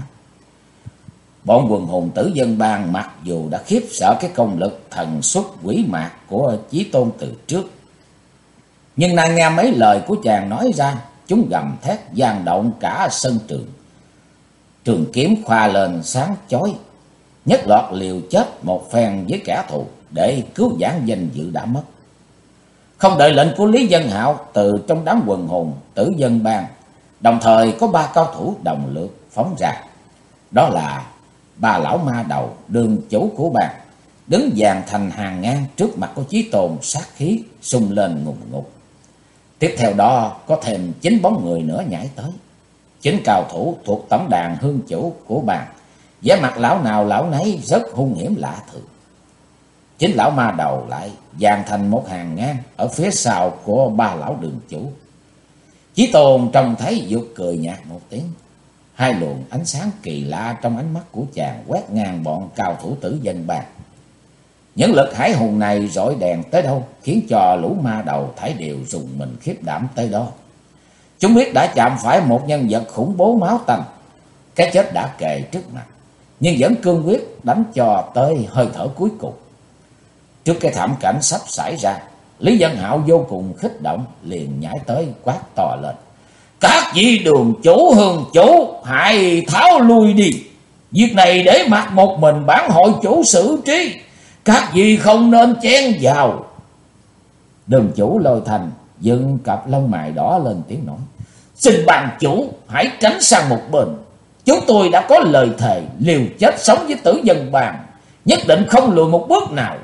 Bọn quần hùng Tử Dân Bang mặc dù đã khiếp sợ cái công lực thần xuất quỷ mạc của Chí Tôn từ trước, nhưng nàng nghe mấy lời của chàng nói ra, chúng gầm thét vang động cả sân trường. Trường kiếm khoa lên sáng chói, nhất loạt liều chết một phen với kẻ thù để cứu vãn danh dự đã mất. Không đợi lệnh của Lý Dân Hạo, từ trong đám quần hùng Tử Dân Bang đồng thời có ba cao thủ đồng lượt phóng ra. Đó là ba lão ma đầu đường chủ của bang, đứng dàn thành hàng ngang trước mặt của Chí Tôn, sát khí xung lên ngùn ngụt. Tiếp theo đó có thêm 9 bóng người nữa nhảy tới. 9 cao thủ thuộc tổng đàn hương chủ của bang, vẻ mặt lão nào lão nấy rất hung hiểm lạ thường. 9 lão ma đầu lại dàn thành một hàng ngang ở phía sau của ba lão đường chủ. Chí Tôn trông thấy vụt cười nhạt một tiếng. Hai luồng ánh sáng kỳ lạ trong ánh mắt của chàng quét ngang bọn cao thủ Tử Dân Bang. Những lực hải hùng này rọi đèn tới đâu khiến cho lũ ma đầu thảy đều rùng mình khiếp đảm tới đó. Chúng biết đã chạm phải một nhân vật khủng bố máu tanh, cái chết đã kề trước mặt, nhưng vẫn cương quyết đánh cho tới hơi thở cuối cùng. Trước cái thảm cảnh sắp xảy ra, Lý Dân Hạo vô cùng kích động, liền nhảy tới quát to lên. Các vị đường chủ hương chủ hãy tháo lui đi. Việc này để mặc một mình bản hội chủ xử trí, các vị không nên chen vào. Đường chủ Lôi Thành dựng cặp lông mày đỏ lên tiếng nói. Xin bàn chủ hãy tránh sang một bên. Chúng tôi đã có lời thề liều chết sống với Tử Dân Bang, nhất định không lùi một bước nào.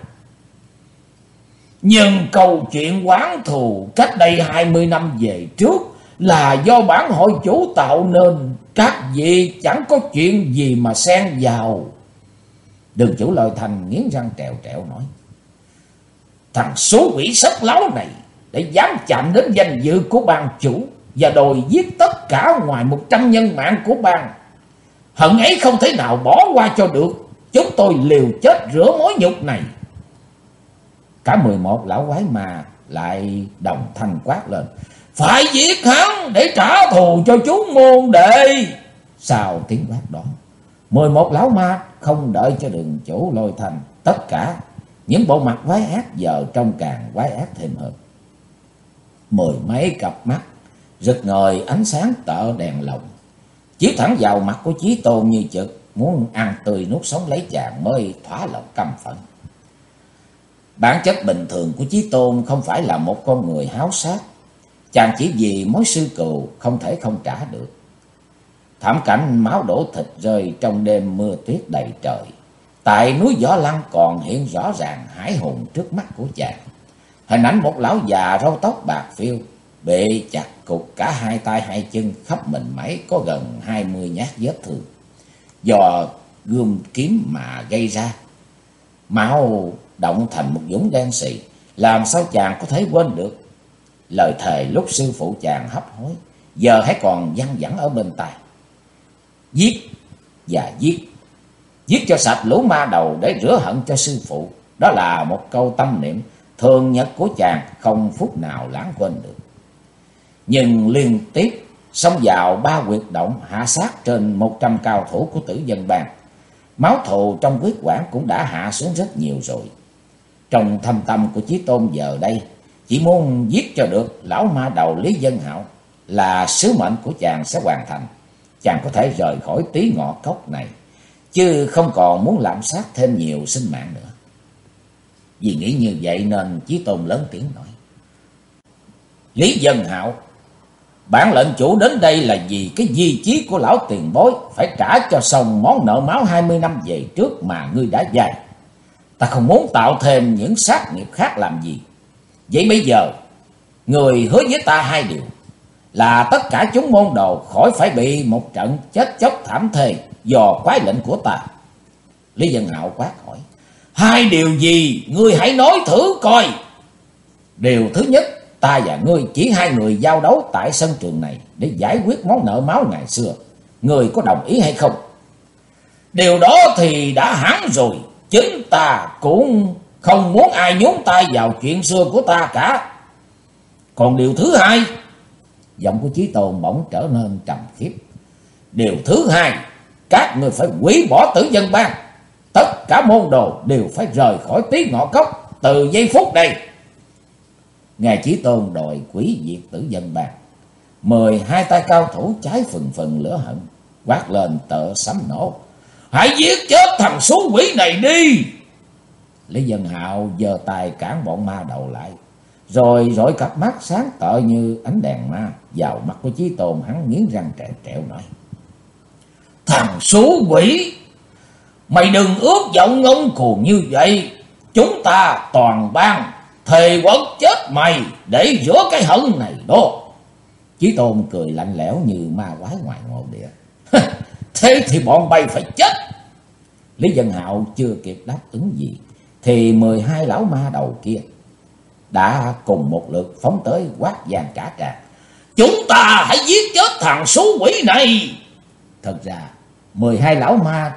Nhưng câu chuyện oán thù cách đây 20 năm về trước là do bản hội chủ tạo nên, các vị chẳng có chuyện gì mà xen vào. Đường chủ Lôi Thành nghiến răng trèo trẹo nói. Thằng số quỷ sắc láo này để dám chạm đến danh dự của bang chủ và đòi giết tất cả ngoài 100 nhân mạng của bang. Hận ấy không thể nào bỏ qua cho được. Chúng tôi liều chết rửa mối nhục này. Cả 11 lão quái mà lại đồng thanh quát lên. Phải giết hắn để trả thù cho chúng môn đệ. Sau tiếng quát đó, 11 lão ma không đợi cho đường chủ Lôi Thành, tất cả những bộ mặt quái ác giờ trông càng quái ác thêm hơn. 10 mấy cặp mắt rực ngời ánh sáng tợ đèn lồng chiếu thẳng vào mặt của Chí Tôn như chực muốn ăn tươi nuốt sống lấy chàng mới thỏa lòng căm phẫn. Bản chất bình thường của Chí Tôn không phải là một con người háo sát. Chàng chỉ vì mối sư cừu không thể không trả được. Thảm cảnh máu đổ thịt rơi trong đêm mưa tuyết đầy trời tại núi Võ Lăng còn hiện rõ ràng hãi hùng trước mắt của chàng. Hình ảnh một lão già râu tóc bạc phiêu, bị chặt cụt cả hai tay hai chân, khắp mình máy có gần 20 nhát vết thương. do gươm kiếm mà gây ra. Máu động thành một vũng đen sì, làm sao chàng có thể quên được. Lời thề lúc sư phụ chàng hấp hối, giờ hãy còn văng vẳng ở bên tai. Giết và giết, giết cho sạch lũ ma đầu để rửa hận cho sư phụ. Đó là một câu tâm niệm thường nhật của chàng, không phút nào lãng quên được. Nhưng liên tiếp xông vào 3 huyệt động, hạ sát trên 100 cao thủ của Tử Dân Bang. Máu thù trong huyết quản cũng đã hạ xuống rất nhiều rồi. Trong thâm tâm của Chí Tôn giờ đây chỉ muốn giết cho được lão ma đầu Lý Dân Hạo là sứ mệnh của chàng sẽ hoàn thành. Chàng có thể rời khỏi Tí Ngọ Cốc này, chứ không còn muốn lạm sát thêm nhiều sinh mạng nữa. Vì nghĩ như vậy nên Chí Tôn lớn tiếng nói: Lý Dân Hạo, bản lệnh chủ đến đây là vì cái di chí của lão tiền bối, phải trả cho xong món nợ máu 20 năm về trước mà ngươi đã vay. Ta không muốn tạo thêm những sát nghiệp khác làm gì. Vậy bây giờ người hứa với ta 2 điều: là tất cả chúng môn đồ khỏi phải bị một trận chết chóc thảm thê do quái lệnh của ta. Lý Dân Hạo quát hỏi: 2 điều gì? Ngươi hãy nói thử coi. Điều thứ nhất, ta và ngươi chỉ 2 người giao đấu tại sân trường này để giải quyết món nợ máu ngày xưa. Ngươi có đồng ý hay không? Điều đó thì đã hẳn rồi. Chính ta cũng không muốn ai nhúng tay vào chuyện xưa của ta cả. Còn điều thứ hai, giọng của Chí Tôn bỗng trở nên trầm khiếp. Điều thứ hai, các ngươi phải hủy bỏ Tử Dân Bang. Tất cả môn đồ đều phải rời khỏi Tí Ngọ Cốc từ giây phút này. Ngài Chí Tôn đòi hủy diệt Tử Dân Bang. 12 tay cao thủ cháy phừng phừng lửa hận, quát lên tợ sấm nổ: Hãy giết chết thằng xú quỷ này đi! Lý Dân Hạo giơ tay cản bọn ma đầu lại, rồi dội cặp mắt sáng tợ như ánh đèn ma vào mặt của Chí Tôn. Hắn nghiến răng trẹo trẹo nói: Thằng xú quỷ, mày đừng ước vọng ngông cuồng như vậy. Chúng ta toàn bang thề quật chết mày để rửa cái hận này đó. Chí Tôn cười lạnh lẽo như ma quái ngoài ngộ địa. Thế thì bọn bay phải chết. Lý Dân Hạo chưa kịp đáp ứng gì thì 12 lão ma đầu kia đã cùng một lượt phóng tới quát vang cả tràng: Chúng ta hãy giết chết thằng xú quỷ này! Thật ra 12 lão ma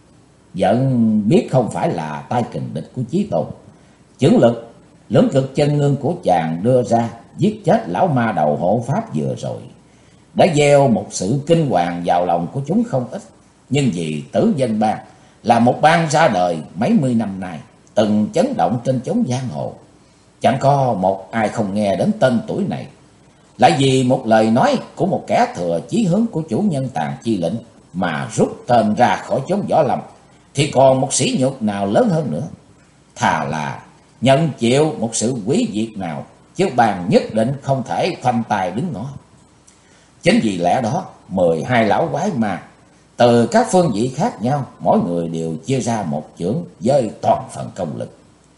vẫn biết không phải là tay kình địch của Chí Tôn. Chưởng lực lưỡng cực chân ngưng của chàng đưa ra giết chết lão ma đầu hộ pháp vừa rồi đã gieo một sự kinh hoàng vào lòng của chúng không ít. Nhưng vì Tử Dân Bang là một bang ra đời mấy mươi năm nay, từng chấn động trên chốn giang hồ, chẳng có một ai không nghe đến tên tuổi này. Lại vì một lời nói của một kẻ thừa chí hướng của chủ nhân Tàn Chi Lĩnh mà rút tên ra khỏi chốn võ lâm, thì còn một sỉ nhục nào lớn hơn nữa. Thà là nhận chịu một sự quý diệt nào, chứ bang nhất định không thể khoanh tay đứng ngó. Chính vì lẽ đó 12 lão quái ma từ các phương vị khác nhau, mỗi người đều chia ra một chưởng với toàn phần công lực.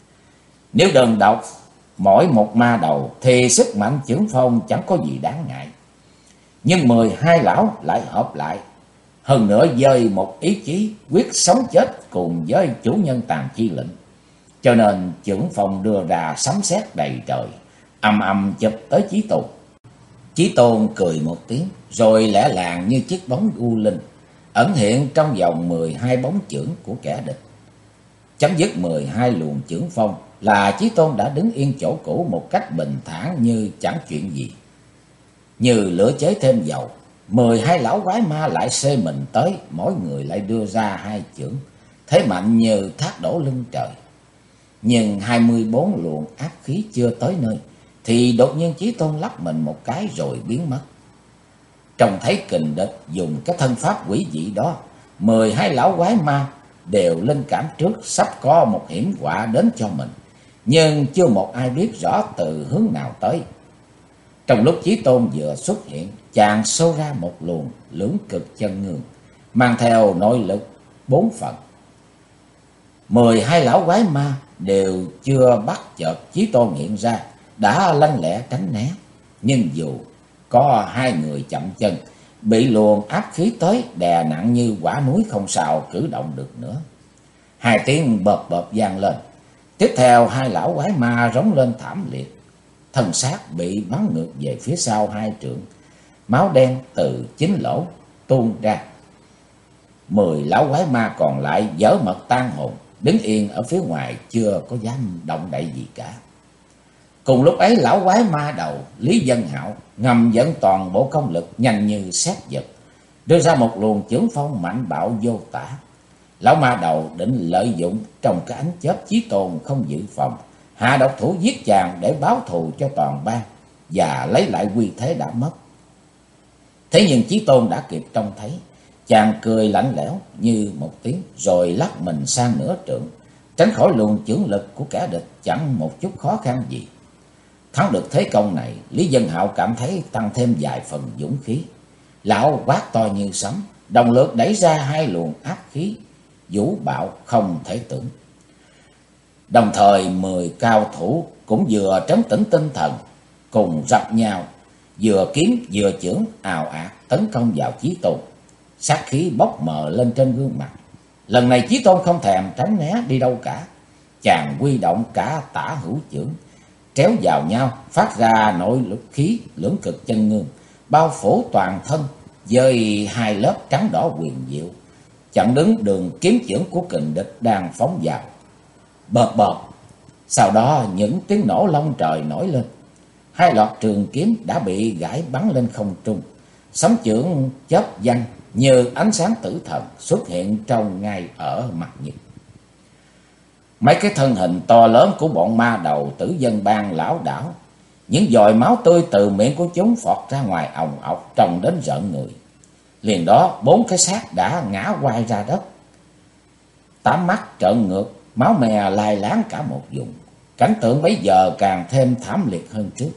Nếu đơn độc mỗi một ma đầu thì sức mạnh chưởng phong chẳng có gì đáng ngại. Nhưng 12 lão lại hợp lại, hơn nữa với một ý chí quyết sống chết cùng với chủ nhân Tàn Chi Lĩnh, cho nên chưởng phong đưa ra sấm sét đầy trời, ầm ầm chụp tới Chí Tôn. Chí Tôn cười một tiếng, rồi lẻ làng như chiếc bóng u linh ẩn hiện trong vòng 12 bóng chưởng của kẻ địch. Chấm dứt 12 luồng chưởng phong là Chí Tôn đã đứng yên chỗ cũ một cách bình thản như chẳng chuyện gì. Như lửa cháy thêm dầu, 12 lão quái ma lại xê mình tới, mỗi người lại đưa ra 2 chưởng, thế mạnh như thác đổ lưng trời. Nhưng 24 luồng áp khí chưa tới nơi thì đột nhiên Chí Tôn lắc mình một cái rồi biến mất. Trông thấy kình địch dùng cái thân pháp quỷ dị đó, 12 lão quái ma đều linh cảm trước sắp có một hiểm họa đến cho mình, nhưng chưa một ai biết rõ từ hướng nào tới. Trong lúc Chí Tôn vừa xuất hiện, chàng xô ra một luồng lưỡng cực chân ngương, mang theo nội lực 4 phần. 12 lão quái ma đều chưa bắt chợt Chí Tôn hiện ra, đã lanh lẹ tránh né. Nhưng dù có 2 người chậm chân bị luồng áp khí tới đè nặng như quả núi, không sao cử động được nữa. Hai tiếng bợp bợp vang lên. Tiếp theo hai lão quái ma rống lên thảm liệt, thân xác bị bắn ngược về phía sau 2 trượng, máu đen từ chính lỗ tuôn ra. 10 lão quái ma còn lại dở mật tan hồn, đứng yên ở phía ngoài chưa có dám động đậy gì cả. Cùng lúc ấy, lão quái ma đầu Lý Dân Hạo ngầm dẫn toàn bộ công lực nhanh như sét giật, đưa ra một luồng chưởng phong mạnh bạo vô tả. Lão ma đầu định lợi dụng trong cái ánh chớp Chí Tôn không dự phòng, hạ độc thủ giết chàng để báo thù cho toàn bang và lấy lại uy thế đã mất. Thế nhưng Chí Tôn đã kịp trông thấy, chàng cười lạnh lẽo như một tiếng rồi lắc mình sang nửa trượng, tránh khỏi luồng chưởng lực của kẻ địch chẳng một chút khó khăn gì. Thắng được thế công này, Lý Dân Hạo cảm thấy tăng thêm vài phần dũng khí. Lão quát to như sấm, đồng lượt đẩy ra 2 luồng áp khí vũ bạo không thể tưởng. Đồng thời 10 cao thủ cũng vừa trấn tĩnh tinh thần, cùng rập nhau, vừa kiếm vừa chưởng ào ạt tấn công vào Chí Tôn. Sát khí bốc mờ lên trên gương mặt. Lần này Chí Tôn không thèm tránh né đi đâu cả, chàng huy động cả tả hữu chưởng tréo vào nhau, phát ra nội lực khí lưỡng cực chân ngương, bao phủ toàn thân với 2 lớp trắng đỏ huyền diệu, chặn đứng đường kiếm chưởng của kình địch đang phóng vào. Bợp bợp, sau đó những tiếng nổ long trời nổi lên. 2 loạt trường kiếm đã bị gãi bắn lên không trung, sấm chưởng chớp văng như ánh sáng tử thần xuất hiện trong ngay ở mặt nhật. Mấy cái thân hình to lớn của bọn ma đầu Tử Dân Bang lão đảo, những giọt máu tươi từ miệng của chúng phọt ra ngoài òng ọc, trông đến rợn người. Liền đó 4 cái xác đã ngã quay ra đất, 8 mắt trợn ngược, máu me lai láng cả một vùng. Cảnh tượng bấy giờ càng thêm thảm liệt hơn trước.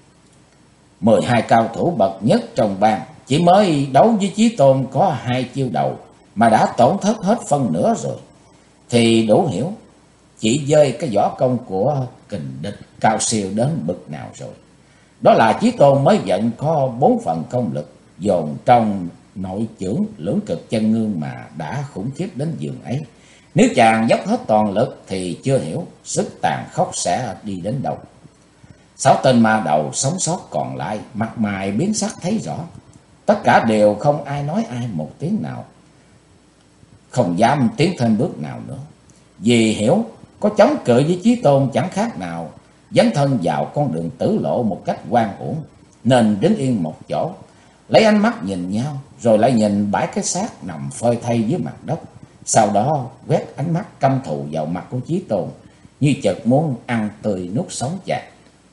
12 cao thủ bậc nhất trong bang chỉ mới đấu với Chí Tôn có 2 chiêu đầu mà đã tổn thất hết phân nửa rồi, thì đủ hiểu chỉ dơi cái võ công của kình địch cao siêu đến bực nào rồi. Đó là Chí Tôn mới giận có 4 phần công lực dồn trong nội chưởng lưỡng cực chân ngương mà đã khủng khiếp đến giường ấy. Nếu chàng dốc hết toàn lực thì chưa hiểu sức tàn khốc sẽ đi đến đâu. 6 tên ma đầu sống sót còn lại mặt mày biến sắc thấy rõ. Tất cả đều không ai nói ai một tiếng nào, không dám tiến thêm bước nào nữa, vì hiểu có chống cự với Chí Tôn chẳng khác nào dấn thân vào con đường tử lộ một cách oan uổng, nên đứng yên một chỗ, lấy ánh mắt nhìn nhau, rồi lại nhìn 7 cái xác nằm phơi thây dưới mặt đất. Sau đó quét ánh mắt căm thù vào mặt của Chí Tôn, như chợt muốn ăn tươi nuốt sống chàng.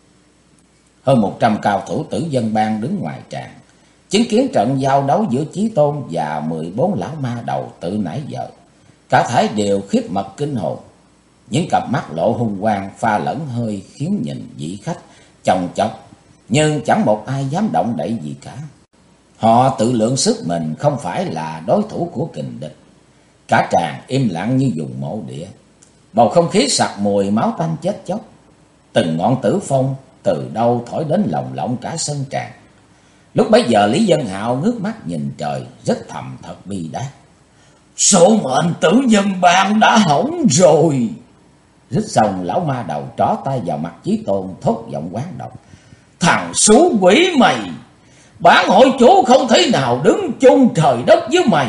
Hơn 100 cao thủ Tử Dân Bang đứng ngoài tràng, chứng kiến trận giao đấu giữa Chí Tôn và 14 lão ma đầu từ nãy giờ. Cả thảy đều khiếp mật kinh hồn, những cặp mắt lộ hung quang pha lẫn hơi khiến nhìn vị khách chồng chọc, nhưng chẳng một ai dám động đậy gì cả. Họ tự lượng sức mình không phải là đối thủ của kình địch. Cả tràng im lặng như vùng mộ địa, bầu không khí sặc mùi máu tanh chết chóc. Từng ngọn tử phong từ đâu thổi đến lồng lộng cả sân tràng. Lúc bấy giờ Lý Dân Hạo ngước mắt nhìn trời, rất thầm thật bi đát. Số mệnh Tử Dân Bang đã hỏng rồi. Rít xong, lão ma đầu trỏ tay vào mặt Chí Tôn, thốt giọng quán độc. Thằng xú quỷ mày, bản hội chủ không thể nào đứng chung trời đất với mày.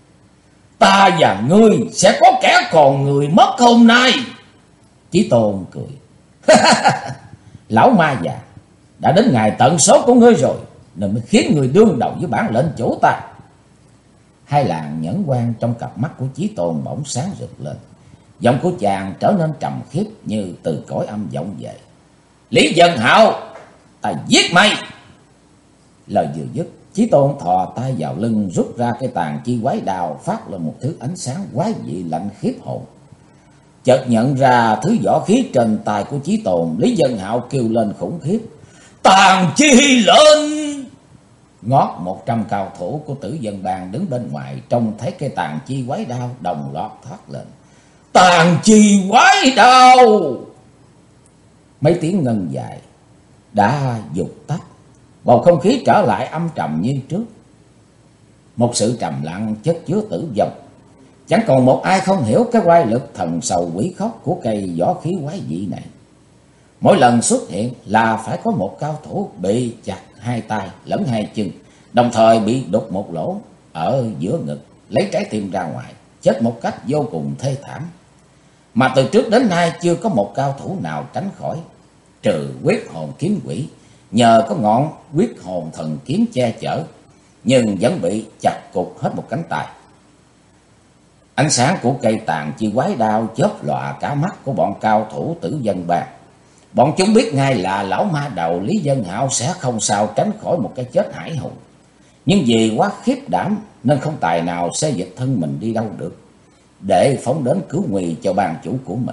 Ta và ngươi sẽ có kẻ còn người mất hôm nay. Chí Tôn cười. Lão ma già, đã đến ngày tận số của ngươi rồi, nên mới khiến người đương đầu với bản lệnh chủ ta. Hai làn nhẫn quan trong cặp mắt của Chí Tôn bỗng sáng rực lên. Giọng của chàng trở nên trầm khiếp như từ cõi âm vọng về. Lý Dân Hạo, ta giết mày. Lời vừa dứt, Chí Tôn thò tay vào lưng, rút ra cái tàn chi quái đao, phát lên một thứ ánh sáng quái dị lạnh khiếp hồn. Chợt nhận ra thứ võ khí trên tay của Chí Tôn, Lý Dân Hạo kêu lên khủng khiếp. Tàn chi lên! Ngót 100 cao thủ của Tử Dân Bang đứng bên ngoài trông thấy cái tàn chi quái đao, đồng loạt thoát lên. Tàn chi quái đao! Mấy tiếng ngân dài đã vụt tắt, bầu không khí trở lại âm trầm như trước. một sự trầm lặng chất chứa tử vong. Chẳng còn một ai không hiểu cái oai lực thần sầu quỷ khóc của cây võ khí quái dị này. Mỗi lần xuất hiện là phải có một cao thủ bị chặt hai tay lẫn hai chân, đồng thời bị đục một lỗ ở giữa ngực, lấy trái tim ra ngoài, chết một cách vô cùng thê thảm. Mà từ trước đến nay chưa có một cao thủ nào tránh khỏi, trừ Quyết Hồn Kiếm Quỷ, nhờ có ngọn Quyết Hồn Thần Kiếm che chở, nhưng vẫn bị chặt cụt hết một cánh tay. Ánh sáng của cây tàn chi quái đao chớp lòa cả mắt của bọn cao thủ Tử Dân Bang. Bọn chúng biết ngay là lão ma đầu Lý Dân Hạo sẽ không sao tránh khỏi một cái chết hải hùng. Nhưng vì quá khiếp đảm nên không tài nào xê dịch thân mình đi đâu được, để phóng đến cứu nguy cho ban chủ của mình.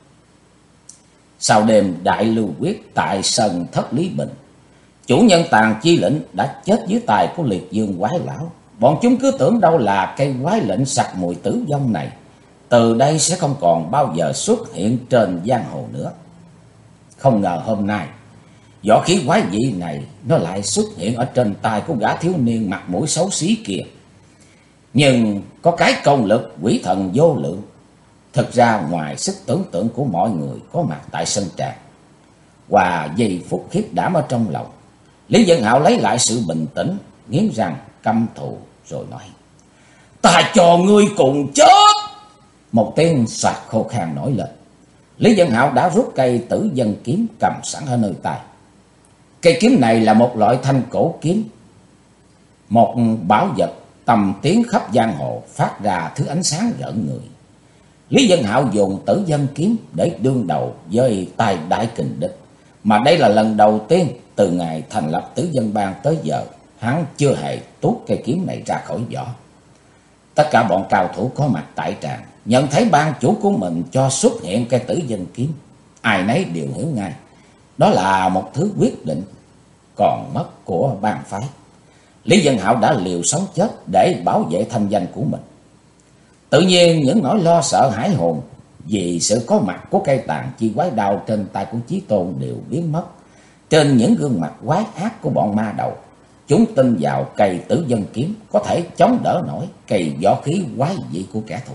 Sau đêm đại lưu quyết tại sân Thất Lý Bình, chủ nhân Tàn Chi Lệnh đã chết dưới tay của Liệt Dương quái lão. Bọn chúng cứ tưởng đâu là cây quái lệnh sặc mùi tử vong này từ đây sẽ không còn bao giờ xuất hiện trên giang hồ nữa. Không ngờ hôm nay võ khí quái dị này nó lại xuất hiện ở trên tay của gã thiếu niên mặt mũi xấu xí kia. Nhưng có cái công lực quỷ thần vô lượng, thực ra ngoài sức tưởng tượng của mọi người có mặt tại sân tràng. Và giây phút khiếp đảm ở trong lòng, Lý Dân Hạo lấy lại sự bình tĩnh, nghiến răng căm thù rồi nói: "Ta cho ngươi cùng chết!" Một tiếng xoạt khô khan nổi lên. Lý Dân Hạo đã rút cây Tử Dân Kiếm cầm sẵn ở nơi tay. Cây kiếm này là một loại thanh cổ kiếm, một bảo vật tầm tiến khắp giang hồ, phát ra thứ ánh sáng rợn người. Lý Dân Hạo dùng Tử Dân Kiếm để đương đầu với tài đại kình địch, mà đây là lần đầu tiên từ ngày thành lập Tử Dân Bang tới giờ hắn chưa hề tuốt cây kiếm này ra khỏi vỏ. Tất cả bọn cao thủ có mặt tại tràng nhận thấy ban chủ của mình cho xuất hiện cây Tử Dân Kiếm, ai nấy đều hiểu ngay đó là một thứ quyết định còn mất của bang phái. Lý Dân Hạo đã liều sống chết để bảo vệ thanh danh của mình. Tự nhiên những nỗi lo sợ hãi hồn vì sự có mặt của cây Tàn Chi quái đao trên tay của Chí Tôn đều biến mất. Trên những gương mặt quái ác của bọn ma đầu, chúng tin vào cây Tử Dân Kiếm có thể chống đỡ nổi cây võ khí quái dị của kẻ thù.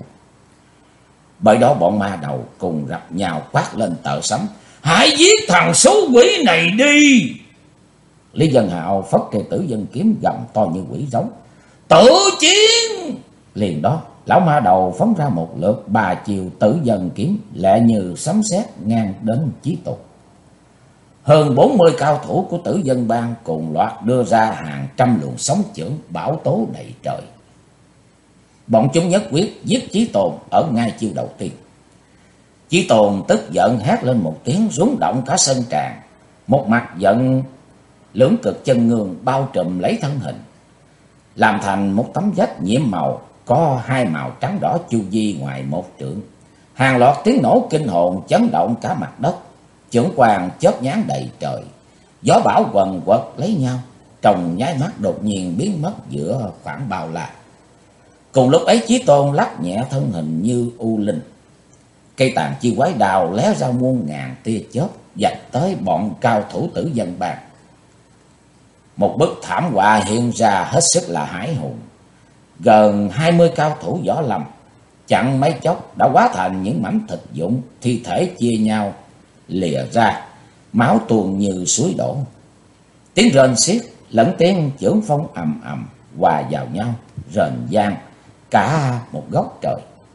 Bởi đó bọn ma đầu cùng gặp nhau quát lên tợ sấm: "Hãy giết thằng xấu quỷ này đi!" Lý Dân Hạo phất cây Tử Dân Kiếm gầm to như quỷ giống: "Tử chiến!" Liền đó lão ma đầu phóng ra một lượt 3 chiều Tử Dân Kiếm lẹ như sấm sét ngang đến Chí Tôn. Hơn 40 cao thủ của Tử Dân Bang cùng loạt đưa ra hàng trăm luồng sóng chưởng bão tố đầy trời. Bọn chúng nhất quyết giết Chí Tôn ở ngay chiêu đầu tiên. Chí Tôn tức giận hét lên một tiếng rúng động cả sân tràng, một mặt giận lưỡng cực chân ngương bao trùm lấy thân hình, làm thành một tấm vách nhiễm màu có hai màu trắng đỏ chu vi ngoài một trượng. Hàng loạt tiếng nổ kinh hồn chấn động cả mặt đất, chưởng quang chớp nhoáng đầy trời, gió bão quần quật lấy nhau, trong nháy mắt đột nhiên biến mất giữa khoảng bao la. Cùng lúc ấy Chí Tôn lắc nhẹ thân hình như u linh, cây Tàn Chi quái đào lé ra muôn ngàn tia chớp vạch tới bọn cao thủ Tử Dân Bang. Một bức thảm họa hiện ra hết sức là hãi hùng. Gần 20 cao thủ võ lâm chẳng mấy chốc đã hóa thành những mảnh thịt vụn, thi thể chia nhau lìa ra, máu tuôn như suối đổ. Tiếng rên xiết lẫn tiếng chưởng phong ầm ầm hòa vào nhau, rền vang cả một góc trời.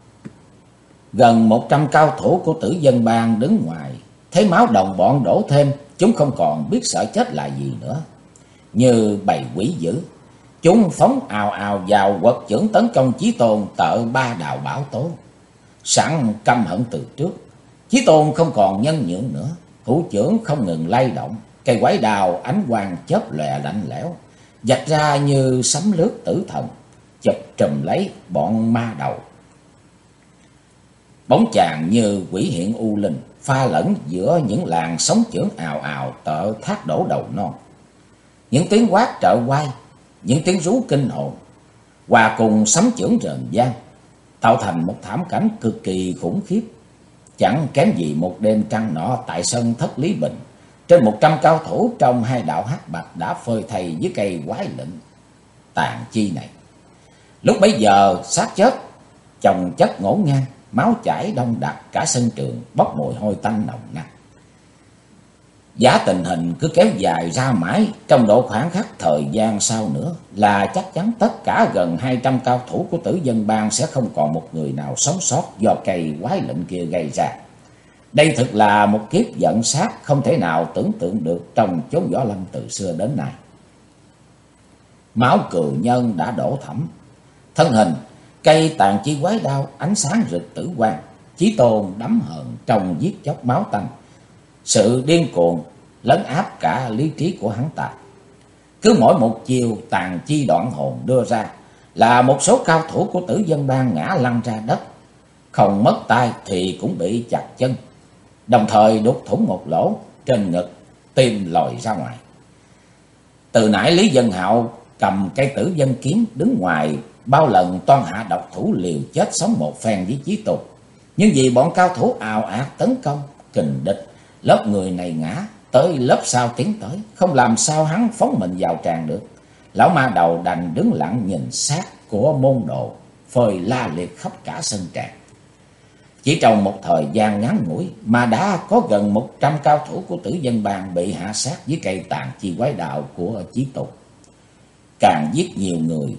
Gần 100 cao thủ của Tử Dân Bang đứng ngoài, thấy máu đồng bọn đổ thêm, chúng không còn biết sợ chết là gì nữa. Như bầy quỷ dữ, chúng phóng ào ào vào quật chưởng tấn công Chí Tôn tợ ba đào bão tố. Sẵn căm hận từ trước, Chí Tôn không còn nhân nhượng nữa, thủ chưởng không ngừng lay động, cây quái đào ánh quang chớp lòe lạnh lẽo, vạch ra như sấm lướt tử thần, chụp trùm lấy bọn ma đầu. Bóng chàng như quỷ hiện u linh, pha lẫn giữa những làn sóng chưởng ào ào tợ thác đổ đầu non. Những tiếng quát trợ quay, những tiếng rú kinh hồn, hòa cùng sấm chưởng rền vang, tạo thành một thảm cảnh cực kỳ khủng khiếp. Chẳng kém gì một đêm trăng nọ tại sân Thất Lý Bình, trên 100 cao thủ trong hai đạo hắc bạch đã phơi thây dưới cây quái lệnh Tàn Chi này. Lúc bấy giờ xác chết chồng chất ngổn ngang, máu chảy đông đặc cả sân trường, bốc mùi hôi tanh nồng nặc. Giả tình hình cứ kéo dài ra mãi, trong độ khoảng khắc thời gian sau nữa là chắc chắn tất cả gần 200 cao thủ của Tử Dân Bang sẽ không còn một người nào sống sót do cây quái lệnh kia gây ra. Đây thực là một kiếp giận sát không thể nào tưởng tượng được trong chốn võ lâm từ xưa đến nay. Máu cừu nhân đã đổ thẫm, thân hình cây tàn chi quái đao ánh sáng rực tử quang. Chí Tôn đắm hờn trong giết chóc máu tanh, sự điên cuồng lấn áp cả lý trí của hắn ta. Cứ mỗi một chiều tàn chi đoạn hồn đưa ra là một số cao thủ của Tử Dân Bang ngã lăn ra đất, không mất tay thì cũng bị chặt chân, đồng thời đục thủng một lỗ trên ngực, tim lòi ra ngoài. Từ nãy Lý Dân Hạo cầm cây Tử Dân kiếm đứng ngoài bao lần toan hạ độc thủ liều chết sống một phen với Chí Tôn, nhưng vì bọn cao thủ ào ạt tấn công kình địch, lớp người này ngã tới lớp sau tiến tới, không làm sao hắn phóng mình vào tràn được. Lão ma đầu đành đứng lặng nhìn xác của môn đồ phơi la liệt khắp cả sân tràng. Chỉ trong một thời gian ngắn ngủi mà đã có gần 100 cao thủ của Tử Dân Bang bị hạ sát với cây tàn chi quái đạo của Chí Tôn. Càng giết nhiều người,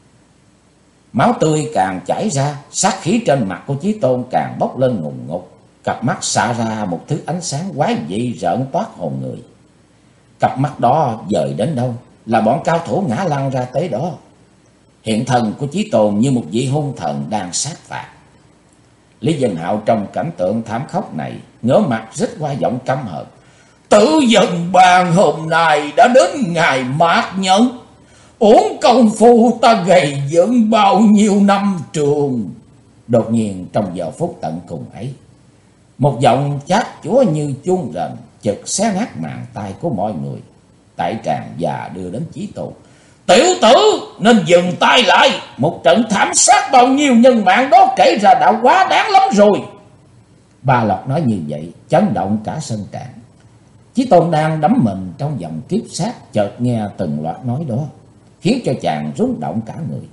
máu tươi càng chảy ra, sát khí trên mặt của Chí Tôn càng bốc lên ngùn ngụt. Cặp mắt xạ ra một thứ ánh sáng quái dị rợn toát hồn người. Cặp mắt đó dời đến đâu là bọn cao thủ ngã lăn ra tới đó. Hiện thân của Chí Tôn như một vị hung thần đang sát phạt. Lý Dân Hạo trong cảnh tượng thảm khốc này ngửa mặt rít qua giọng căm hờn: Tử Dân Bang hôm nay đã đến ngày mát nhân, uổng công phu ta gầy dựng bao nhiêu năm trường. Đột nhiên trong giờ phút tận cùng ấy, một giọng chát chúa như chuông rền chợt xé nát màng tai của mọi người tại tràng và đưa đến Chí Tôn. Tiểu tử nên dừng tay lại, một trận thảm sát bao nhiêu nhân mạng đó kể ra đã quá đáng lắm rồi. Ba Lộc nói như vậy chấn động cả sân tràng. Chí Tôn đang đắm mình trong dòng kiếp sát, chợt nghe từng loạt nói đó khiến cho chàng rung động cả người.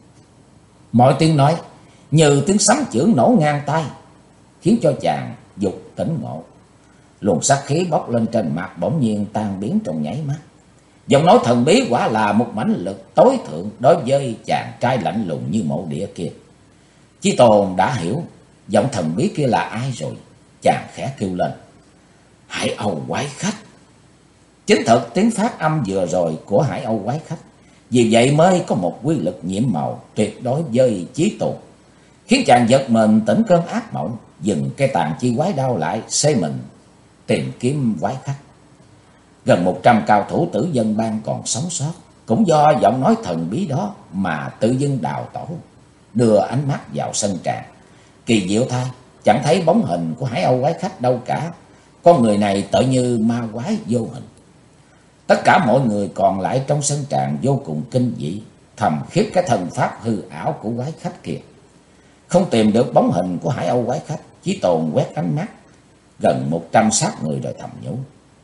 Mọi tiếng nói như tiếng sấm chưởng nổ ngang tai, khiến cho chàng dục tỉnh ngộ. Luồng sát khí bốc lên trên mặt bỗng nhiên tan biến trong nháy mắt. Giọng nói thần bí quả là một mãnh lực tối thượng đối với chàng trai lạnh lùng như mộ địa kia. Chí Tôn đã hiểu giọng thần bí kia là ai rồi. Chàng khẽ kêu lên: Hải Âu quái khách. Chính thực tiếng phát âm vừa rồi của Hải Âu quái khách, vì vậy mới có một quy lực nhiễm màu tuyệt đối với Chí Tôn, khiến chàng giật mình tỉnh cơn ác mộng, dừng cây tàn chi quái đao lại, xây mình tìm kiếm quái khách. Gần 100 cao thủ Tử Dân Bang còn sống sót, cũng do giọng nói thần bí đó mà tự dưng đào tổ đưa ánh mắt vào sân tràng. Kỳ diệu thay, chẳng thấy bóng hình của Hải Âu quái khách đâu cả. Con người này tựa như ma quái vô hình. Tất cả mọi người còn lại trong sân tràng vô cùng kinh dị, thầm khiếp cái thần pháp hư ảo của quái khách kia. Không tìm được bóng hình của Hải Âu quái khách, Chí Tôn quét ánh mắt gần 100 xác người rồi thầm nhủ: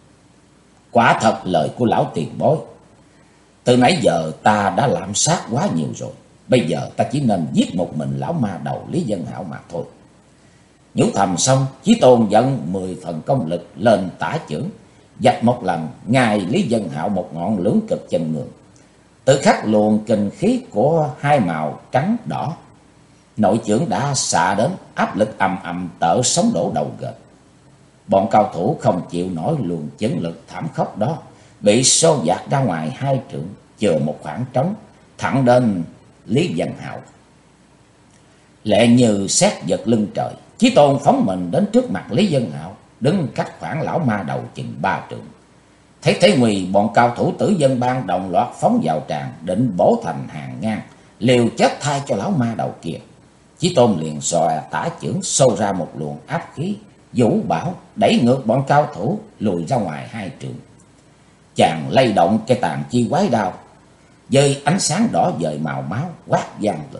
Quả thật lời của lão tiền bối, từ nãy giờ ta đã lạm sát quá nhiều rồi, bây giờ ta chỉ nên giết một mình lão ma đầu Lý Dân Hạo mà thôi. Nhủ thầm xong, Chí Tôn dẫn 10 phần công lực lên tả chưởng, dạch một lần ngài Lý Dân Hạo một ngọn lưỡng cực chân ngường. Tự khắc luồng kinh khí của hai màu trắng đỏ, nội chưởng đã xạ đến, áp lực ầm ầm tợ sống đổ đầu gệt. Bọn cao thủ không chịu nổi luồng chấn lực thảm khốc đó, bị xô dạt ra ngoài 2 trượng, chừa một khoảng trống thẳng đến Lý Dân Hạo. Lẹ như sét giật lưng trời, Chí Tôn phóng mình đến trước mặt Lý Dân Hạo, đứng cách khoảng lão ma đầu chừng 3 trượng. Thấy thế nguy, bọn cao thủ Tử Dân Bang đồng loạt phóng vào tràng, định bổ thành hàng ngang, liều chết thay cho lão ma đầu kia. Chí Tôn liền xòe tả chưởng xô ra một luồng áp khí vũ bão, đẩy ngược bọn cao thủ lùi ra ngoài 2 trượng. Chàng lay động cái tàn chi quái đao, dơi ánh sáng đỏ dời màu máu, quát vang lên: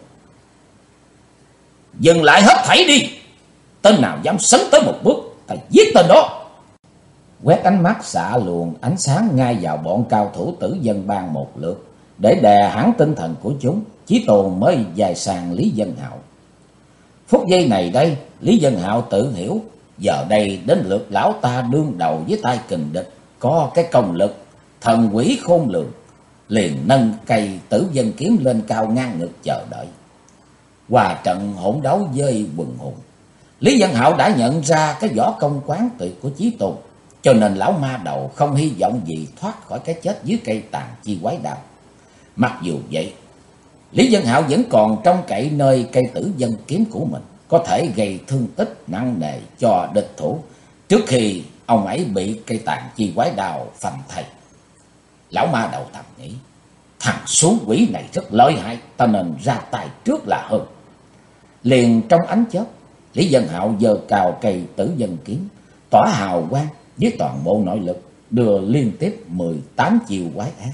Dừng lại hết thảy đi! Tên nào dám sấn tới một bước, ta giết tên đó! Quét ánh mắt xạ luồng ánh sáng ngay vào bọn cao thủ Tử Dân Bang một lượt, để đè hẳn tinh thần của chúng, Chí Tôn mới dài sàng Lý Dân Hạo. Phút giây này đây, Lý Dân Hạo tự hiểu, giờ đây đến lượt lão ta đương đầu với tay kình địch, có cái công lực thần quỷ khôn lường, liền nâng cây Tử Vân kiếm lên cao ngang ngực chờ đợi. Qua trận hỗn đấu với quần hùng, Lý Dân Hạo đã nhận ra cái võ công quán tuyệt của Chí Tôn, cho nên lão ma đầu không hy vọng gì thoát khỏi cái chết dưới cây tàn chi quái đao. Mặc dù vậy, Lý Dân Hạo vẫn còn trông cậy nơi cây Tử Vân kiếm của mình có thể gây thương tích nặng nề cho địch thủ trước khi ông ấy bị cây tàn chi quái đao phanh thây. Lão ma đầu thầm nghĩ, thằng số quỷ này rất lợi hại, ta nên ra tay trước là hơn. Liền trong ánh chớp, Lý Dân Hạo giơ cao cây Tử Vân kiếm, tỏa hào quang với toàn bộ nội lực, đưa liên tiếp 18 chiều quái ác.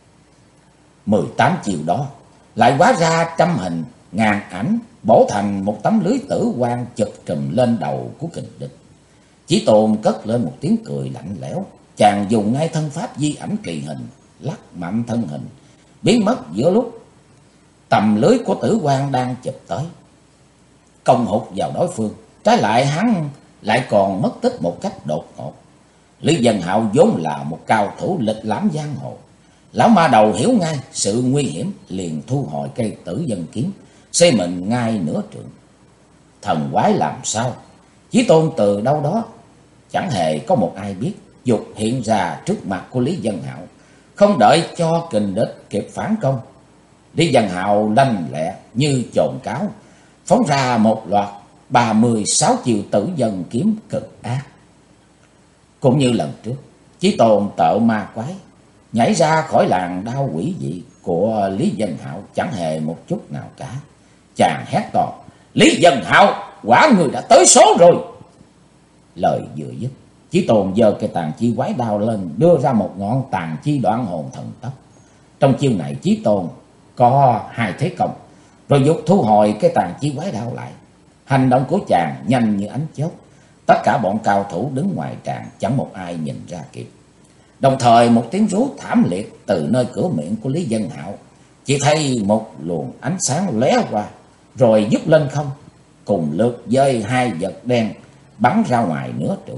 18 chiều đó lại hóa ra trăm hình ngàn ảnh, bổ thành một tấm lưới tử quang chụp trùm lên đầu của kình địch. Chí Tôn cất lên một tiếng cười lạnh lẽo, chàng dùng ngay thân pháp di ảnh kỳ hình, lắc mạnh thân hình, biến mất giữa lúc tầm lưới của tử quang đang chụp tới, công hụt vào đối phương. Trái lại hắn lại còn mất tích một cách đột ngột. Lý Dân Hạo vốn là một cao thủ lịch lãm giang hồ, lão ma đầu hiểu ngay sự nguy hiểm, liền thu hồi cây Tử Vân kiếm, xây mình ngay nửa trượng. Thần quái làm sao? Chí Tôn từ đâu đó chẳng hề có một ai biết, dục hiện ra trước mặt của Lý Dân Hạo, không đợi cho kình địch kịp phản công. Lý Dân Hạo lanh lẹ như chồn cáo, phóng ra một loạt 36 chiều Tử Vân kiếm cực ác. Cũng như lần trước, Chí Tôn tợ ma quái nhảy ra khỏi làng đao quỷ dị của Lý Dân Hạo chẳng hề một chút nào cả. Chàng hét to, Lý Dân Hạo, quả người đã tới số rồi. Lời vừa dứt, Chí Tôn giơ cây tàn chi quái đao lên, đưa ra một ngọn tàn chi đoạn hồn thần tốc. Trong chiêu này, Chí Tôn có hai thế công, rồi dục thu hồi cái tàn chi quái đao lại. Hành động của chàng nhanh như ánh chớp, tất cả bọn cao thủ đứng ngoài tràng chẳng một ai nhìn ra kịp. Đồng thời một tiếng rú thảm liệt từ nơi cửa miệng của Lý Dân Hạo, chỉ thấy một luồng ánh sáng lóe qua rồi dứt lên không, cùng lượt với hai vật đen bắn ra ngoài nửa trượng.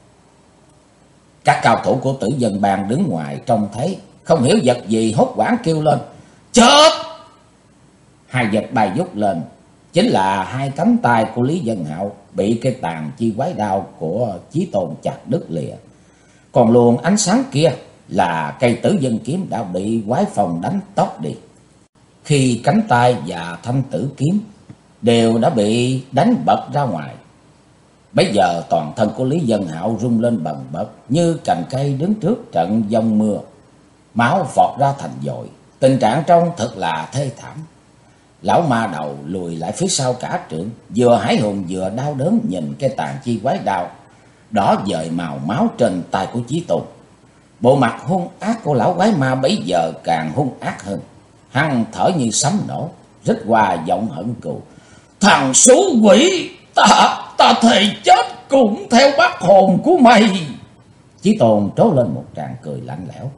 Các cao thủ của Tử Vân Bang đứng ngoài trông thấy, không hiểu vật gì hốt hoảng kêu lên, chết! Hai vật bay vút lên, chính là hai cánh tay của Lý Dân Hạo bị cây tàn chi quái đao của Chí Tôn chặt đứt lìa. Còn luồng ánh sáng kia là cây Tử Vân kiếm đã bị quái phong đánh tóc đi. Khi cánh tay và thanh tử kiếm đều đã bị đánh bật ra ngoài. Bây giờ toàn thân của Lý Dân Hạo rung lên bần bật như cành cây đứng trước trận giông mưa, máu vọt ra thành dội, tình trạng trông thật là thê thảm. Lão ma đầu lùi lại phía sau cả trượng, vừa hãi hùng vừa đau đớn nhìn cái tàn chi quái đao đỏ dời màu máu trên tay của Chí Tôn. Bộ mặt hung ác của lão quái ma bấy giờ càng hung ác hơn. Hắn thở như sấm nổ, rít qua giọng hận cừu, thằng xú quỷ, ta thề chết cũng theo bắt hồn của mày. Chí Tôn trố lên một tràng cười lạnh lẽo.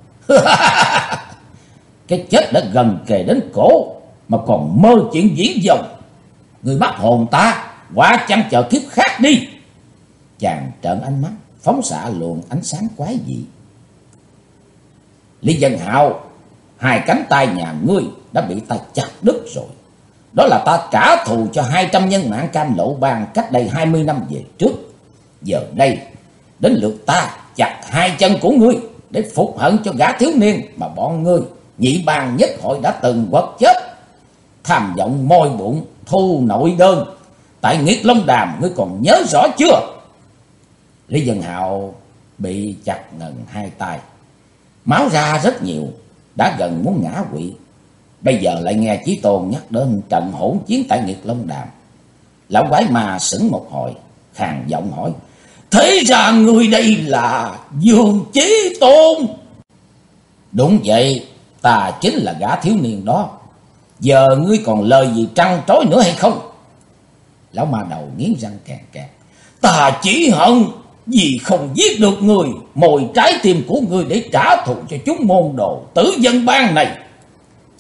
Cái chết đã gần kề đến cổ mà còn mơ chuyện diễn vong. Người bắt hồn ta, quả chăng chờ kiếp khác đi. Chàng trợn ánh mắt, phóng xạ luồng ánh sáng quái dị. Lý Dân Hạo, hai cánh tay nhà ngươi đã bị ta chặt đứt rồi. Đó là ta trả thù cho 200 nhân mạng Cam Lộ Bang cách đây 20 năm về trước. Giờ đây, đến lượt ta chặt hai chân của ngươi để phục hận cho gã thiếu niên mà bọn ngươi nhị bang nhất hội đã từng quật chết. Tham vọng môi bụng, thu nội đơn, tại Nghiệt Long Đàm ngươi còn nhớ rõ chưa? Lý Dân Hạo bị chặt ngần hai tay, máu ra rất nhiều, đã gần muốn ngã quỵ. Bây giờ lại nghe Chí Tôn nhắc đến trận hỗn chiến tại Nghiệt Long Đàm. Lão quái ma sững một hồi, khàn giọng hỏi, thế ra người đây là Dương Chí Tôn? Đúng vậy, ta chính là gã thiếu niên đó. Giờ ngươi còn lời gì trăn trối nữa hay không? Lão ma đầu nghiến răng kẹt kẹt, ta chỉ hận vì không giết được người, mồi trái tim của ngươi để trả thù cho chúng môn đồ Tử Vân Bang này.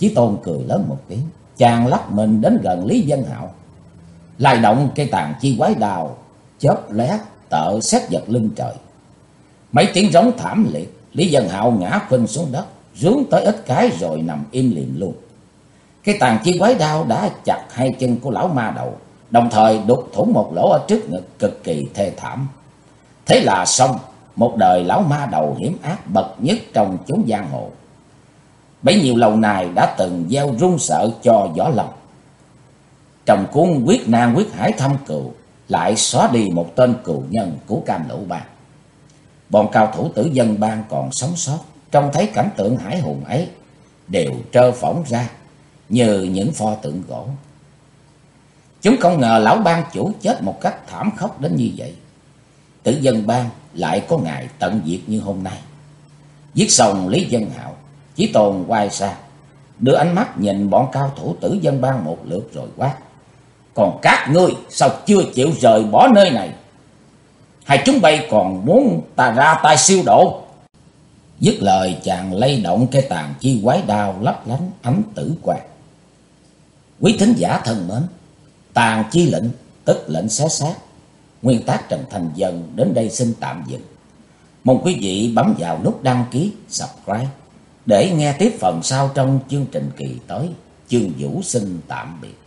Chí Tôn cười lớn một tiếng, chàng lắc mình đến gần Lý Vân Hạo, lay động cây tàn chi quái đào, chớp lóe tợ xét giật lưng trời. Mấy tiếng rống thảm liệt, Lý Vân Hạo ngã phịch xuống đất, rướn tới ít cái rồi nằm im lìm luôn. Cái tàn chi quái đao đã chặt hai chân của lão ma đầu, đồng thời đục thủng một lỗ ở trước ngực cực kỳ thê thảm. Thế là xong một đời lão ma đầu hiểm ác bậc nhất trong chốn giang hồ. Bấy nhiêu lâu nay đã từng gieo run sợ cho Võ Lâm. Trong cuốn Quyết Nan Quyết Hải Thâm Cừu lại xóa đi một tên cừu nhân của Cam Lũ Bang. Bọn cao thủ Tử Dân Bang còn sống sót, trông thấy cảnh tượng hải hùng ấy đều trơ phỏng ra như những pho tượng gỗ. Chúng không ngờ lão bang chủ chết một cách thảm khốc đến như vậy. Tử Dân Bang lại có ngày tận diệt như hôm nay. Giết xong Lý Vân Hạo, Chí Tôn quay sang, đưa ánh mắt nhìn bọn cao thủ Tử Dân Bang một lượt rồi quát: còn các ngươi sao chưa chịu rời bỏ nơi này? Hay chúng bay còn muốn ta ra tay siêu độ? Dứt lời chàng lay động cái tàn chi quái đao lấp lánh ánh tử quang. Quý thính giả thân mến, tàn chi lệnh tức lệnh xé xác, nguyên tác Trần Thành Dân đến đây xin tạm dừng. Mong quý vị bấm vào nút đăng ký, subscribe để nghe tiếp phần sau trong chương trình kỳ tới. Chương Vũ xin tạm biệt.